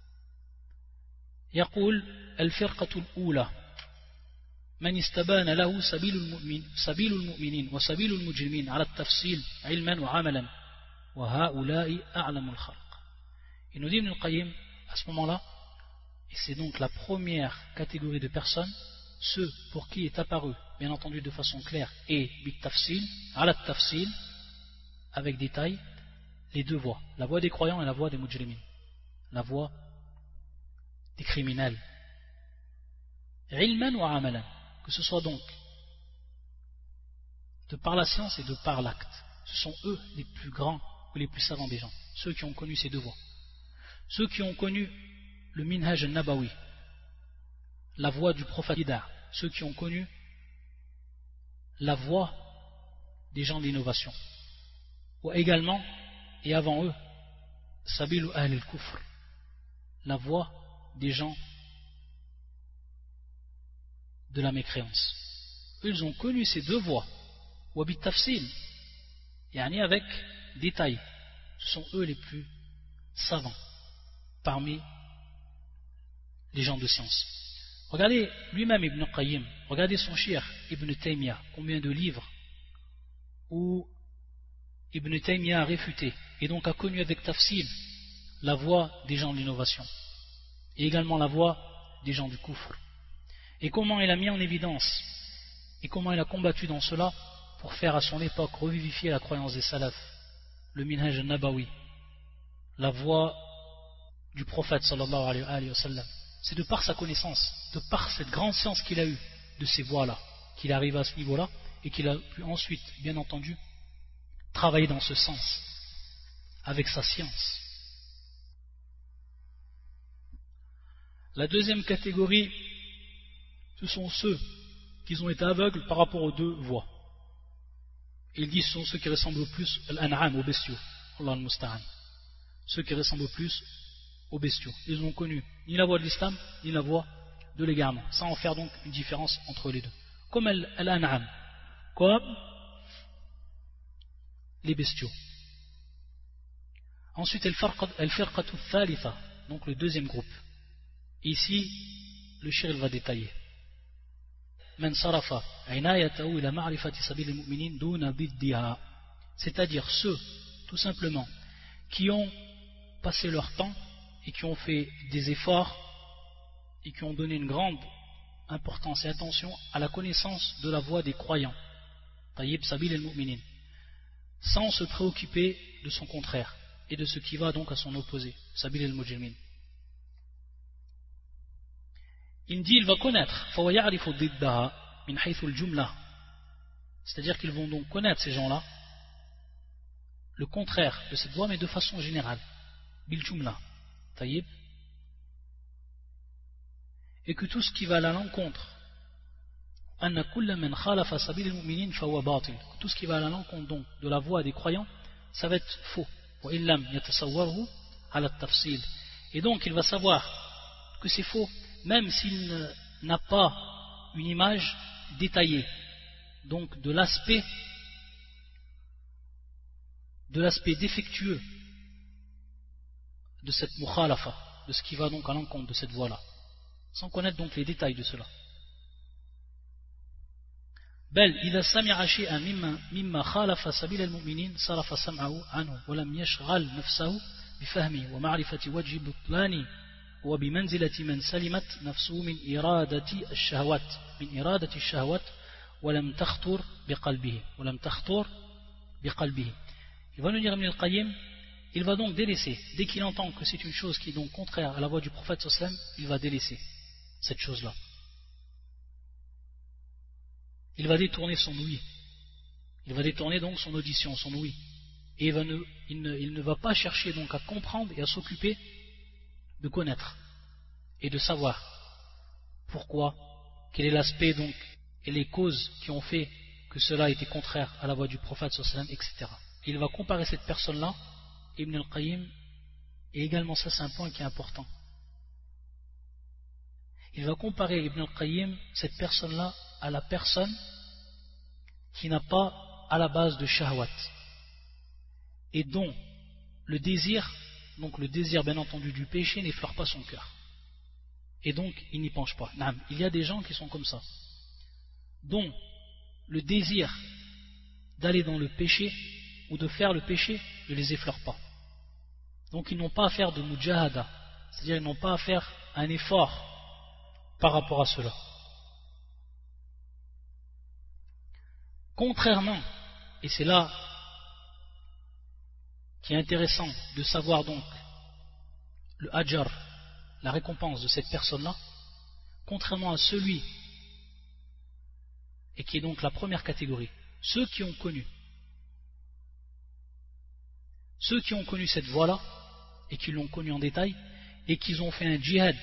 يقول الفرقة الأولى من استبان له سبيل المؤمن سبيل المؤمنين وسبيل المجرمين على التفصيل علما وعملا وهؤلاء أعلم الخلق. Il nous dit Ibn al-Qayyim à ce moment-là, et c'est donc la première catégorie de personnes, ceux pour qui est apparu, bien entendu de façon claire, et bit tafsil, ala tafsil, avec détail, les deux voies, la voie des croyants et la voie des mujrimin, la voie des criminels. Ilman wa amalan, que ce soit donc de par la science et de par l'acte. Ce sont eux les plus grands ou les plus savants des gens, ceux qui ont connu ces deux voies. Ceux qui ont connu le minhaj al-nabawi, la voie du prophète, ceux qui ont connu la voie des gens d'innovation, ou également, et avant eux, sabilu ahl al-kufr, la voie des gens de la mécréance. Eux, ils ont connu ces deux voies, ou bit tafsil, yani avec détail. Ce sont eux les plus savants parmi les gens de science. Regardez lui-même Ibn Qayyim, regardez son cheikh Ibn Taymiyyah, combien de livres où Ibn Taymiyyah a réfuté et donc a connu avec tafsil la voie des gens de l'innovation et également la voie des gens du kufr, et comment il a mis en évidence et comment il a combattu dans cela pour faire à son époque revivifier la croyance des salafs, le minhaj al-nabawi, la voie du prophète sallallahu alayhi wa sallam. C'est de par sa connaissance, de par cette grande science qu'il a eue de ces voies-là, qu'il arrive à ce niveau-là et qu'il a pu ensuite, bien entendu, travailler dans ce sens avec sa science. La deuxième catégorie, ce sont ceux qui ont été aveugles par rapport aux deux voies. Il dit ce sont ceux qui ressemblent le plus à l'an'am, aux bestiaux. Allah al-Musta'an. Ceux qui ressemblent le plus aux bestiaux. Ils n'ont connu ni la voie de l'islam, ni la voie de l'égarement, sans en faire donc une différence entre les deux. Comme l'an'am, comme les bestiaux. Ensuite, al-firqatu thalitha, donc le deuxième groupe. Et ici, le shir va détailler. Man sarafa inayatahu ila ma'rifati sabil al-mu'minin duna biddiha. C'est-à-dire ceux, tout simplement, qui ont passé leur temps et qui ont fait des efforts et qui ont donné une grande importance et attention à la connaissance de la voie des croyants, tayyib sabil al-mu'minin, sans se préoccuper de son contraire et de ce qui va donc à son opposé, sabil al-mujrimin. Il dit, il va connaître, c'est-à-dire qu'ils vont donc connaître ces gens-là, le contraire de cette voie, mais de façon générale, bil jumla, tayyib. et que tout ce qui va à l'encontre, tout ce qui va à l'encontre donc de la voie des croyants, ça va être faux. Et donc il va savoir que c'est faux, même s'il n'a pas une image détaillée, donc de l'aspect de l'aspect défectueux de cette mukhalafa, de ce qui va donc à l'encontre de cette voie-là, sans connaître donc les détails de cela. بل إذا سمع شيئا مما مما خالف سبيل المؤمنين صرف سمعه عنه ولم يشغل نفسه بفهمه ومعرفة وجه بطلانه وبمنزلة من سلمت نفسه من إرادة الشهوات من إرادة الشهوات ولم تخطر بقلبه ولم تخطر بقلبه. Il va nous dire Ibn al-Qayyim, il va donc délaisser, dès qu'il entend que c'est une chose qui est donc contraire à la voie du prophète sallallahu alayhi wa sallam, il va délaisser cette chose-là. Il va détourner son ouïe, il va détourner donc son audition, son ouïe, et il, va ne, il, ne, il ne va pas chercher donc à comprendre et à s'occuper de connaître et de savoir pourquoi, quel est l'aspect donc et les causes qui ont fait que cela était contraire à la voie du prophète sallallahu alayhi wa sallam, et cetera. Et il va comparer cette personne-là, Ibn al-Qayyim, et également ça c'est un point qui est important. Il va comparer Ibn al-Qayyim, cette personne-là, à la personne qui n'a pas à la base de shahwat et dont le désir, donc le désir bien entendu du péché n'effleure pas son cœur et donc il n'y penche pas. Il y a des gens qui sont comme ça, dont le désir d'aller dans le péché ou de faire le péché ne les effleure pas, donc ils n'ont pas à faire de mujahada, c'est-à-dire ils n'ont pas à faire un effort par rapport à cela. Contrairement, et c'est là qui est intéressant de savoir donc le ajar, la récompense de cette personne-là, contrairement à celui, et qui est donc la première catégorie, ceux qui ont connu, ceux qui ont connu cette voie-là, et qui l'ont connue en détail, et qui ont fait un djihad,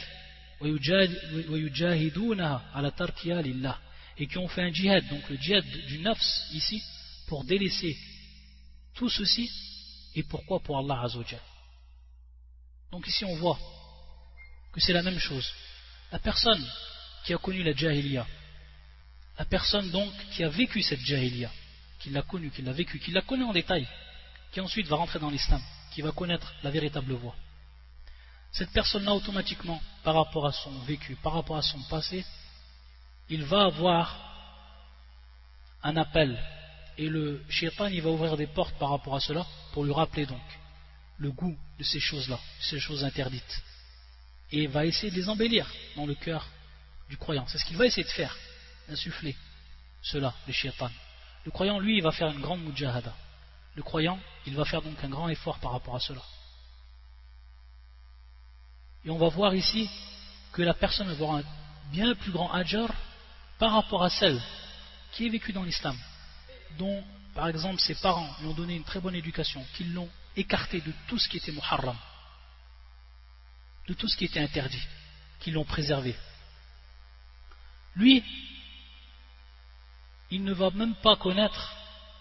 et qui ont fait un djihad, donc le djihad du nafs ici, pour délaisser tout ceci, et pourquoi? Pour Allah Azza wa Jal. Donc ici on voit que c'est la même chose. La personne qui a connu la jahiliya, la personne donc qui a vécu cette jahiliya, qui l'a connue, qui l'a vécue, qui la connaît en détail, qui ensuite va rentrer dans l'islam, qui va connaître la véritable voie. Cette personne-là automatiquement, par rapport à son vécu, par rapport à son passé, il va avoir un appel et le shaitan il va ouvrir des portes par rapport à cela pour lui rappeler donc le goût de ces choses-là, de ces choses interdites, et il va essayer de les embellir dans le cœur du croyant. C'est ce qu'il va essayer de faire, d'insuffler cela, le shaitan. Le croyant lui il va faire une grande mujahada, le croyant il va faire donc un grand effort par rapport à cela, et on va voir ici que la personne va avoir un bien plus grand ajar par rapport à celle qui est vécue dans l'islam, dont par exemple ses parents lui ont donné une très bonne éducation, qui l'ont écarté de tout ce qui était muharram, de tout ce qui était interdit, qui l'ont préservé. Lui, il ne va même pas connaître,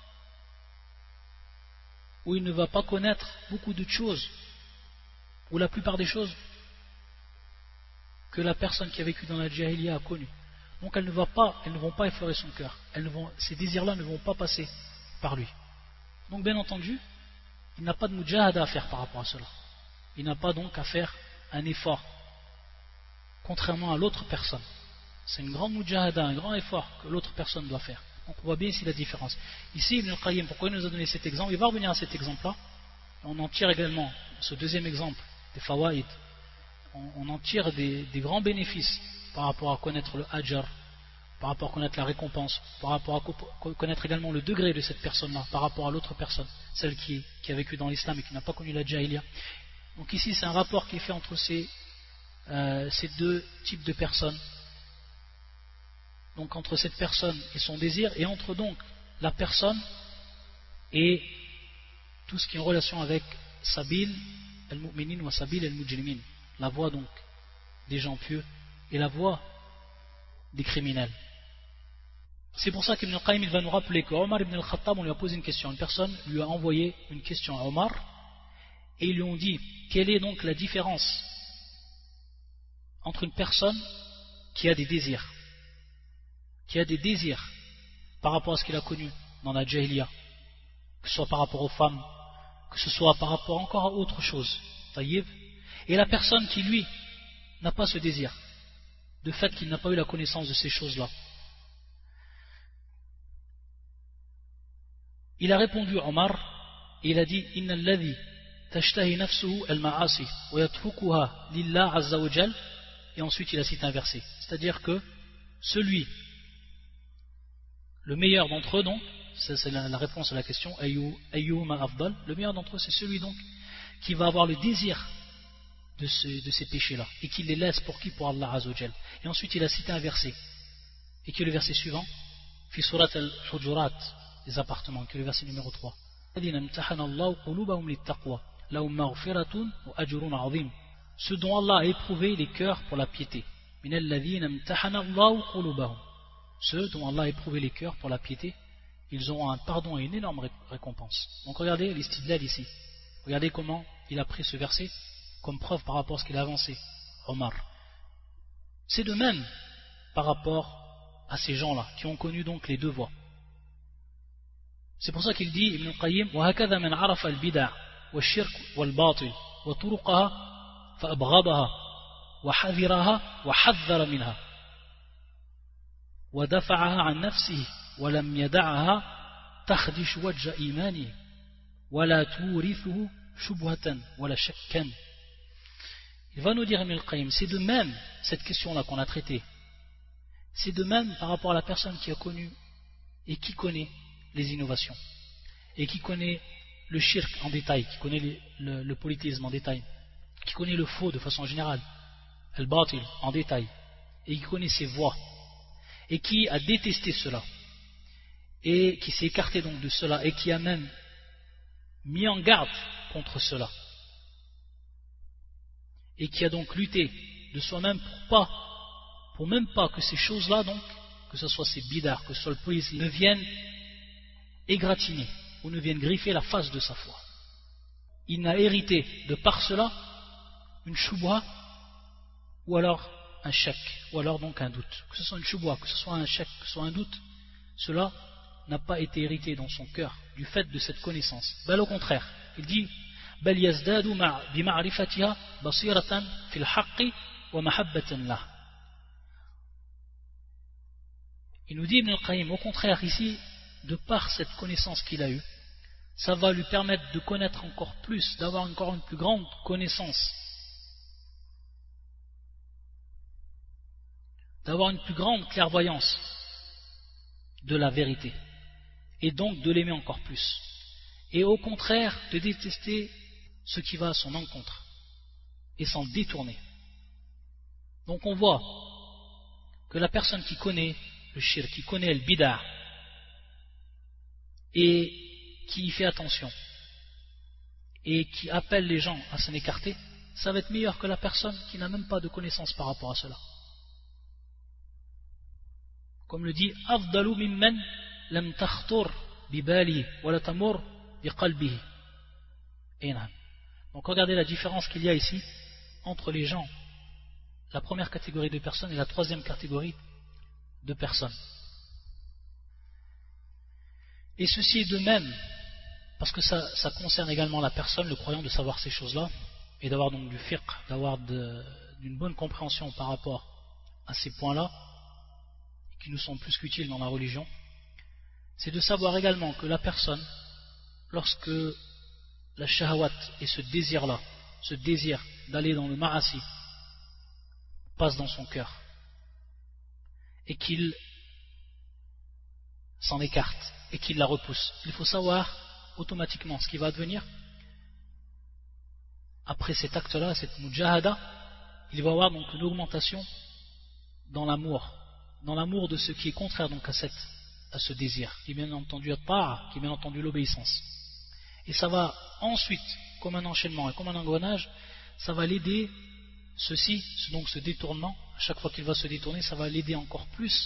ou il ne va pas connaître beaucoup de choses, ou la plupart des choses que la personne qui a vécu dans la jahiliya a connues. Donc elles ne, va pas, elles ne vont pas effleurer son cœur, elles ne vont, ces désirs-là ne vont pas passer par lui. Donc bien entendu, il n'a pas de mujahada à faire par rapport à cela. Il n'a pas donc à faire un effort, contrairement à l'autre personne. C'est une grande mujahada, un grand effort que l'autre personne doit faire. Donc on voit bien ici la différence. Ici, Ibn al-Qayyim, pourquoi il nous a donné cet exemple? Il va revenir à cet exemple-là. On en tire également, ce deuxième exemple, des fawaïd. On en tire des, des grands bénéfices par rapport à connaître le ajar, par rapport à connaître la récompense, par rapport à connaître également le degré de cette personne-là, par rapport à l'autre personne, celle qui, qui a vécu dans l'islam et qui n'a pas connu la jahiliya. Donc ici c'est un rapport qui est fait entre ces, euh, ces deux types de personnes, donc entre cette personne et son désir, et entre donc la personne et tout ce qui est en relation avec Sabil al-Mu'minin wa Sabil al-Mujrimin, la voie donc des gens pieux et la voie des criminels. C'est pour ça qu'Ibn al-Qayyim va nous rappeler que Omar ibn al-Khattab, on lui a posé une question. Une personne lui a envoyé une question à Omar et ils lui ont dit quelle est donc la différence entre une personne qui a des désirs, qui a des désirs par rapport à ce qu'il a connu dans la Jahiliya, que ce soit par rapport aux femmes, que ce soit par rapport encore à autre chose, taïb, et la personne qui lui n'a pas ce désir, de fait qu'il n'a pas eu la connaissance de ces choses-là. Il a répondu Omar et il a dit Inna alladhi tashtahi nafsuhu al-ma'asi wa yatrukuha lillah azza wa jal, et ensuite il a cité un verset, c'est-à-dire que celui, le meilleur d'entre eux, donc ça c'est la, la réponse à la question ayyuhuma afdal, le meilleur d'entre eux c'est celui donc qui va avoir le désir de, ce, de ces péchés-là et qui les laisse pour qui? Pour Allah azza wa jal. Et ensuite il a cité un verset et qui est le verset suivant fi surat al-Hujurat, les appartements, qui est le verset numéro trois. Ce dont Allah a éprouvé les cœurs pour la piété. Ceux dont Allah a éprouvé les cœurs pour la piété, ils auront un pardon et une énorme récompense. Donc regardez l'istidlal ici. Regardez comment il a pris ce verset comme preuve par rapport à ce qu'il a avancé, Omar. C'est de même par rapport à ces gens-là qui ont connu donc les deux voies. C'est pour ça qu'il dit, Ibn al-Qayyim, وَهَكَذَا مَنْ عَرَفَ الْبِدَعَ وَالشِّرْكُ وَالْبَاطِلِ وَطُرُقَهَا فَأَبْغَضَهَا وَحَذِرَهَا وَحَذَّرَ مِنْهَا وَدَفَعَهَا عَنْ نَفْسِهِ وَلَمْ يَدَعَهَا تَخْدِشُ وَجْهَ إِيمَانِهِ وَلَا تُورِثُهُ شُبْهَةً وَلَا شَكًّا. Il va nous dire, Ibn al-Qayyim, c'est de même, cette question-là qu'on a traitée, c'est de même par rapport à la personne qui a connu et qui connaît les innovations, et qui connaît le shirk en détail, qui connaît le, le, le polythéisme en détail, qui connaît le faux de façon générale, al-batil en détail, et qui connaît ses voies, et qui a détesté cela, et qui s'est écarté donc de cela, et qui a même mis en garde contre cela, et qui a donc lutté de soi-même pour pas, pour même pas que ces choses-là, donc, que ce soit ces bidars, que ce soit le polythéisme, ne viennent égratigner ou ne viennent griffer la face de sa foi. Il n'a hérité de par cela une choubha ou alors un shak, ou alors donc un doute. Que ce soit une choubha, que ce soit un shak, que ce soit un doute, cela n'a pas été hérité dans son cœur du fait de cette connaissance. Ben, au contraire, il dit بل يزداد بمعرفتها بصيرة في الحق ومحبة له. Il nous dit Ibn al-Qayyim, au contraire ici, de par cette connaissance qu'il a eue, ça va lui permettre de connaître encore plus, d'avoir encore une plus grande connaissance, d'avoir une plus grande clairvoyance de la vérité, et donc de l'aimer encore plus, et au contraire de détester ce qui va à son encontre, et s'en détourner. Donc on voit que la personne qui connaît le shirk, qui connaît le bid'ah, et qui y fait attention et qui appelle les gens à s'en écarter, ça va être meilleur que la personne qui n'a même pas de connaissance par rapport à cela. Comme le dit afdalu mimman lam takhtur bi bali wa la tamur bi qalbihi. Donc regardez la différence qu'il y a ici entre les gens, la première catégorie de personnes et la troisième catégorie de personnes. Et ceci est de même, parce que ça, ça concerne également la personne, le croyant, de savoir ces choses-là, et d'avoir donc du fiqh, d'avoir d'une bonne compréhension par rapport à ces points-là, qui nous sont plus qu'utiles dans la religion, c'est de savoir également que la personne, lorsque la shahawat et ce désir-là, ce désir d'aller dans le ma'asi, passe dans son cœur, et qu'il s'en écarte, et qu'il la repousse, il faut savoir automatiquement ce qui va advenir après cet acte-là, cette mujahada. Il va y avoir donc une augmentation dans l'amour, dans l'amour de ce qui est contraire donc à, cette, à ce désir, qui est bien entendu at-ta'a, qui est bien entendu l'obéissance. Et ça va ensuite, comme un enchaînement et comme un engrenage, ça va l'aider ceci, donc ce détournement, à chaque fois qu'il va se détourner, ça va l'aider encore plus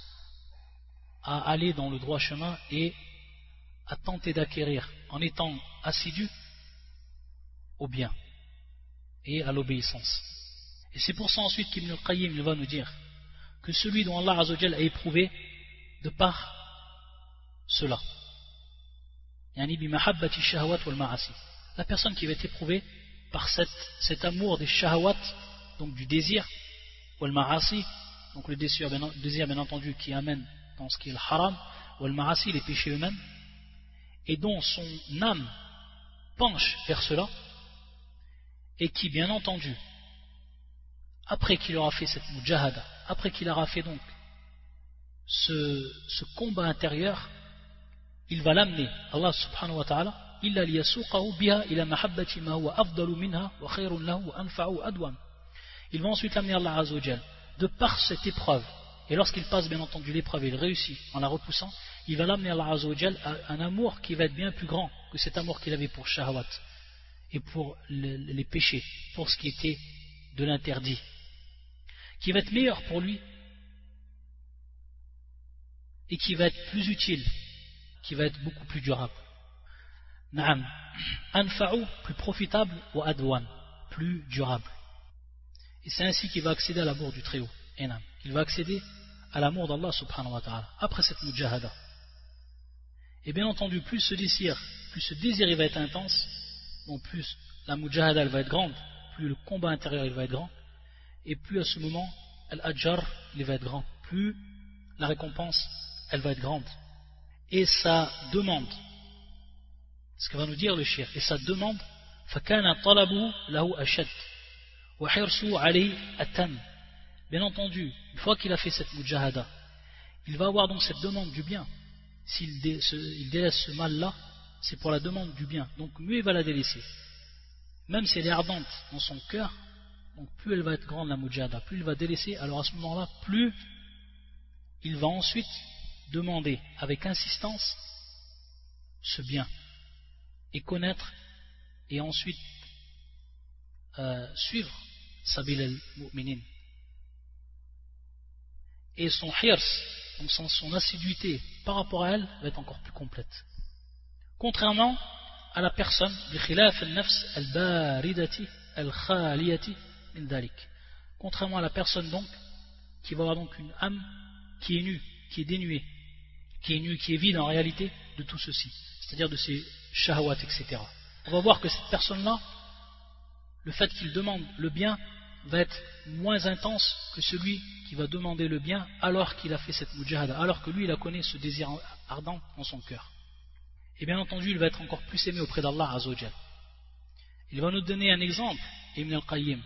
à aller dans le droit chemin et à tenter d'acquérir en étant assidu au bien et à l'obéissance. Et c'est pour ça ensuite qu'Ibn al-Qayyim va nous dire que celui dont Allah Azza wa Jalla a éprouvé de par cela, yani bi mahabbati shahawat wal ma'asi, la personne qui va être éprouvée par cette, cet amour des shahawat, donc du désir, wal ma'asi, donc le désir bien, désir bien entendu qui amène dans ce qui est le haram, wal ma'asi, les péchés eux-mêmes, et dont son âme penche vers cela, et qui bien entendu, après qu'il aura fait cette mujahada, après qu'il aura fait donc ce, ce combat intérieur, il va l'amener, Allah subhanahu wa ta'ala, illa liyasuqahu biha ila mahabbati ma huwa afdalu minha wa khayrun lahu wa anfa'u adwam. Il va ensuite amener Allah Azza wa Jal de par cette épreuve, et lorsqu'il passe bien entendu l'épreuve et il réussit en la repoussant, il va l'amener Allah Azza wa Jal à un amour qui va être bien plus grand que cet amour qu'il avait pour shahawat et pour le, les péchés, pour ce qui était de l'interdit, qui va être meilleur pour lui et qui va être plus utile, qui va être beaucoup plus durable. Naam, anfa'u, plus profitable, wa adwan, plus durable. Et c'est ainsi qu'il va accéder à l'amour du Très-Haut. Il va accéder à l'amour d'Allah subhanahu wa ta'ala après cette mujahada. Et bien entendu, plus ce désir, plus ce désir il va être intense, donc plus la mujahada elle va être grande, plus le combat intérieur il va être grand, et plus à ce moment, al-ajjar il va être grand, plus la récompense elle va être grande. Et sa demande, ce que va nous dire le shir, et sa demande, فَكَانَ طَلَبُهُ لَهُ أَشَدْ وَحِرْسُهُ عَلَيْهِ أَتَمْ. Bien entendu, une fois qu'il a fait cette mujahada, il va avoir donc cette demande du bien. S'il dé, ce, il délaisse ce mal-là, c'est pour la demande du bien. Donc mieux il va la délaisser. Même si elle est ardente dans son cœur, donc plus elle va être grande la mujahada, plus il va délaisser, alors à ce moment-là, plus il va ensuite demander avec insistance ce bien et connaître et ensuite euh, suivre sabil al-mu'minin. Et son hirs, donc son, son assiduité par rapport à elle va être encore plus complète. Contrairement à la personne بخلاف النفس الباردة الخالية من ذلك. Contrairement à la personne donc qui va avoir donc une âme qui est nue, qui est dénuée, qui est nue, qui est vide en réalité de tout ceci, c'est-à-dire de ses shahawat, et cetera. On va voir que cette personne-là, le fait qu'il demande le bien va être moins intense que celui qui va demander le bien alors qu'il a fait cette mujahada, alors que lui il a connu ce désir ardent dans son cœur. Et bien entendu il va être encore plus aimé auprès d'Allah Azza wa Jal. Il va nous donner un exemple, Ibn al-Qayyim,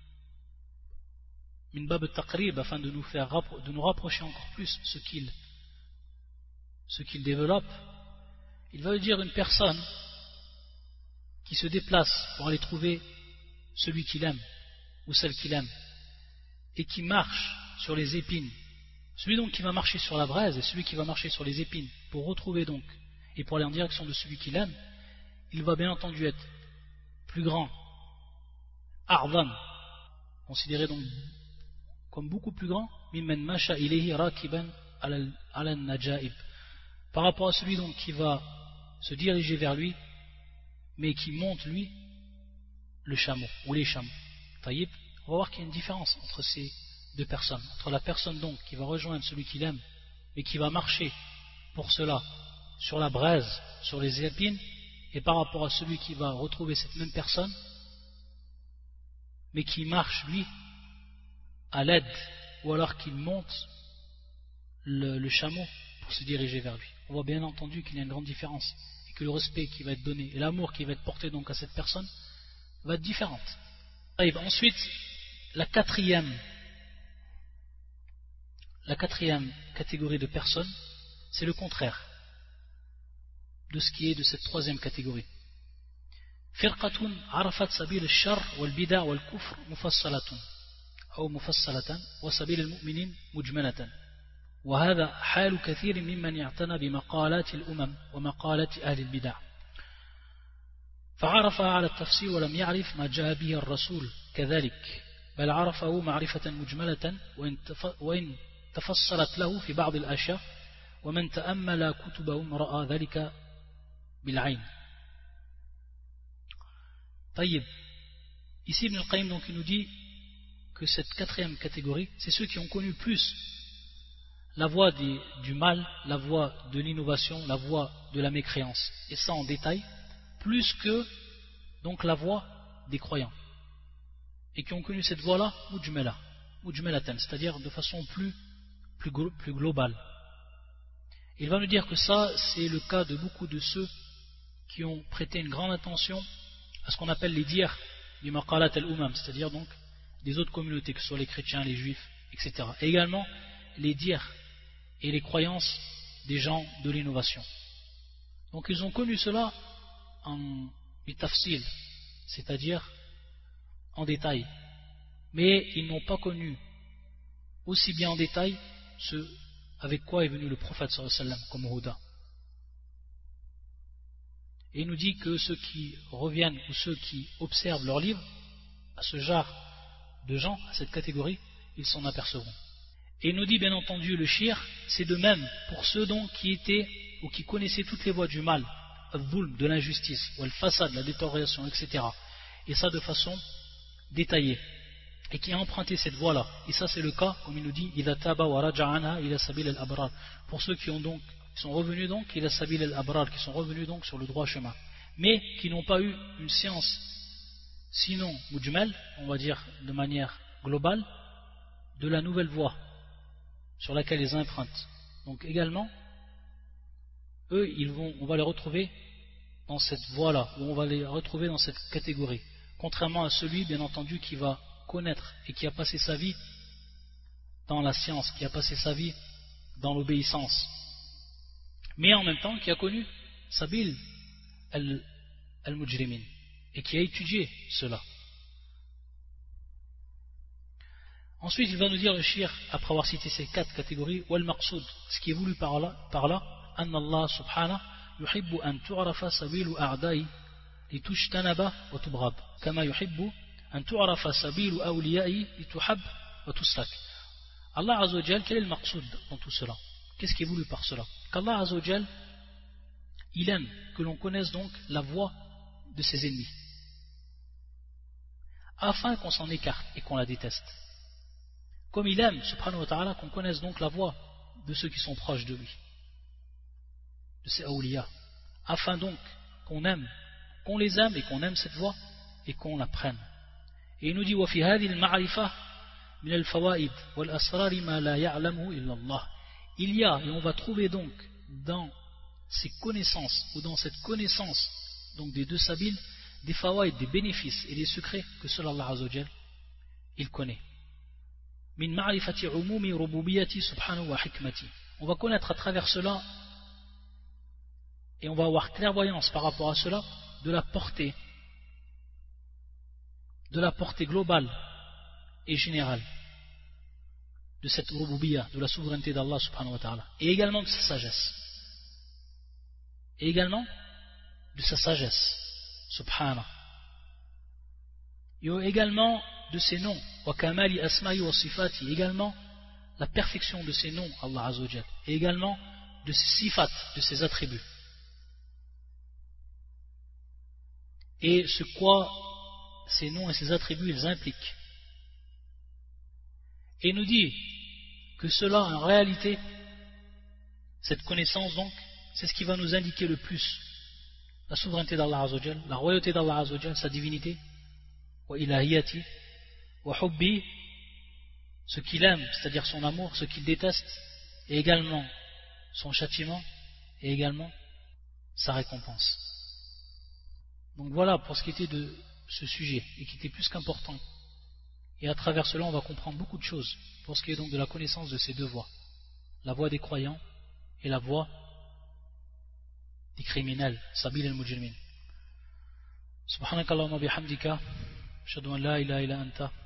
min bab al-taqrib, afin de nous faire de nous rapprocher encore plus ce qu'il ce qu'il développe. Il va dire une personne qui se déplace pour aller trouver celui qu'il aime ou celle qu'il aime et qui marche sur les épines, celui donc qui va marcher sur la braise et celui qui va marcher sur les épines pour retrouver donc et pour aller en direction de celui qu'il aime, il va bien entendu être plus grand, a'zam, considéré donc comme beaucoup plus grand, mimman masha ilayhi rakiban ala najaib, par rapport à celui donc qui va se diriger vers lui mais qui monte lui le chameau ou les chameaux. Taïb, on va voir qu'il y a une différence entre ces deux personnes, entre la personne donc qui va rejoindre celui qu'il aime mais qui va marcher pour cela sur la braise, sur les épines, et par rapport à celui qui va retrouver cette même personne mais qui marche lui à l'aide ou alors qu'il monte le, le chameau pour se diriger vers lui. On voit bien entendu qu'il y a une grande différence et que le respect qui va être donné et l'amour qui va être porté donc à cette personne va être différente. Et ensuite, la quatrième, la quatrième catégorie de personnes, c'est le contraire de ce qui est de cette troisième catégorie. فرقة عرفت سبيل الشر والبدع والكفر مفصلة أو مفصلة وسبيل المؤمنين مجملة وهذا حال كثير ممن يعتنى بمقالات الأمم ومقالات أهل البدع فعرفها على التفسير ولم يعرف ما جاء به الرسول كذلك بل عرفه معرفة مجملة وإن تفصلت له في بعض الأشياء ومن تأمل كتبهم رأى ذلك بالعين. طيب, ici Ibn al-Qayyim donc il nous dit que cette quatrième catégorie, c'est ceux qui ont connu plus la voie des, du mal, la voie de l'innovation, la voie de la mécréance, et ça en détail, plus que donc la voie des croyants, et qui ont connu cette voie-là, mujmala, mujmalatan, c'est-à-dire de façon plus, plus, plus globale. Il va nous dire que ça, c'est le cas de beaucoup de ceux qui ont prêté une grande attention à ce qu'on appelle les dires du maqalat al-umam, c'est-à-dire donc des autres communautés, que ce soit les chrétiens, les juifs, et cetera. Et également les dires et les croyances des gens de l'innovation. Donc ils ont connu cela en bitafsil, c'est-à-dire en détail. Mais ils n'ont pas connu aussi bien en détail ce avec quoi est venu le prophète sallallahu alayhi wa sallam comme Huda. Et il nous dit que ceux qui reviennent ou ceux qui observent leurs livres, à ce genre de gens, à cette catégorie, ils s'en apercevront. Et il nous dit bien entendu le shir, c'est de même pour ceux donc qui étaient ou qui connaissaient toutes les voies du mal, al-dhulm, de l'injustice, ou al-fasad, la détérioration, et cetera. Et ça de façon détaillée. Et qui a emprunté cette voie-là. Et ça c'est le cas, comme il nous dit, إِذَا تَابَ وَرَجَعَ عَنْهَا إِلَى سَبِيلِ الْأَبْرَارِ. Pour ceux qui ont donc, qui sont revenus donc, إِلَى سَبِيلِ الْأَبْرَارِ, qui sont revenus donc sur le droit chemin. Mais qui n'ont pas eu une science, sinon mujmal, on va dire de manière globale, de la nouvelle voie sur laquelle ils empruntent. Donc également, eux, ils vont, on va les retrouver dans cette voie-là, ou on va les retrouver dans cette catégorie. Contrairement à celui, bien entendu, qui va connaître et qui a passé sa vie dans la science, qui a passé sa vie dans l'obéissance, mais en même temps qui a connu Sabil al-Mujrimin et qui a étudié cela. Ensuite, il va nous dire le shir, après avoir cité ces quatre catégories, wal maqsoud, ce qui est voulu par là, par là, anna Allah subhanahu yuhibbu an tu'rafa sabilu a'da'i litushtanaба wa tubrab, kama yuhibbu an tu'rafa sabilu awliya'i lituhab wa tuslak. Allah azza wa jal, quel est le maqsoud dans tout cela? Qu'est-ce qui est voulu par cela? Qu'Allah azza wa jal, il aime que l'on connaisse donc la voie de ses ennemis, afin qu'on s'en écarte et qu'on la déteste. Comme il aime, subhanahu wa ta'ala, qu'on connaisse donc la voie de ceux qui sont proches de lui, de ses awliya, afin donc qu'on aime, qu'on les aime et qu'on aime cette voie et qu'on la prenne. Et il nous dit وَفِي هَذِهِ الْمَعْرِفَةِ مِنَ الْفَوَائِدِ وَالْأَسْرَارِ مَا لَا يَعْلَمُهُ إِلَّا اللَّهِ. Il y a, et on va trouver donc dans ces connaissances, ou dans cette connaissance donc des deux sabils, des fawaïd, des bénéfices et des secrets que seul Allah azza wa jal, il connaît. Min ma'rifati umumi rububiyyati subhanahu wa hikmati. On va connaître à travers cela, et on va avoir clairvoyance par rapport à cela, de la portée, de la portée globale et générale de cette rububiyya, de la souveraineté d'Allah subhanahu wa ta'ala, et également de sa sagesse. Et également de sa sagesse, subhanahu. Et également de ses noms, wa kamali asma'i wa sifati, également la perfection de ses noms, Allah azza wa jal, et également de ses sifat, de ses attributs. Et ce quoi ces noms et ces attributs ils impliquent. Et il nous dit que cela en réalité, cette connaissance donc, c'est ce qui va nous indiquer le plus la souveraineté d'Allah azza wa jal, la royauté d'Allah azza wa jal, sa divinité, wa ilahiyati, wa hubbi, ce qu'il aime, c'est-à-dire son amour, ce qu'il déteste, et également son châtiment, et également sa récompense. Donc voilà pour ce qui était de ce sujet, et qui était plus qu'important. Et à travers cela, on va comprendre beaucoup de choses, pour ce qui est donc de la connaissance de ces deux voies, la voie des croyants et la voie des criminels, sabil al-mujrimin. Subhanakallahumma bihamdika, ashhadu an la ilaha illa anta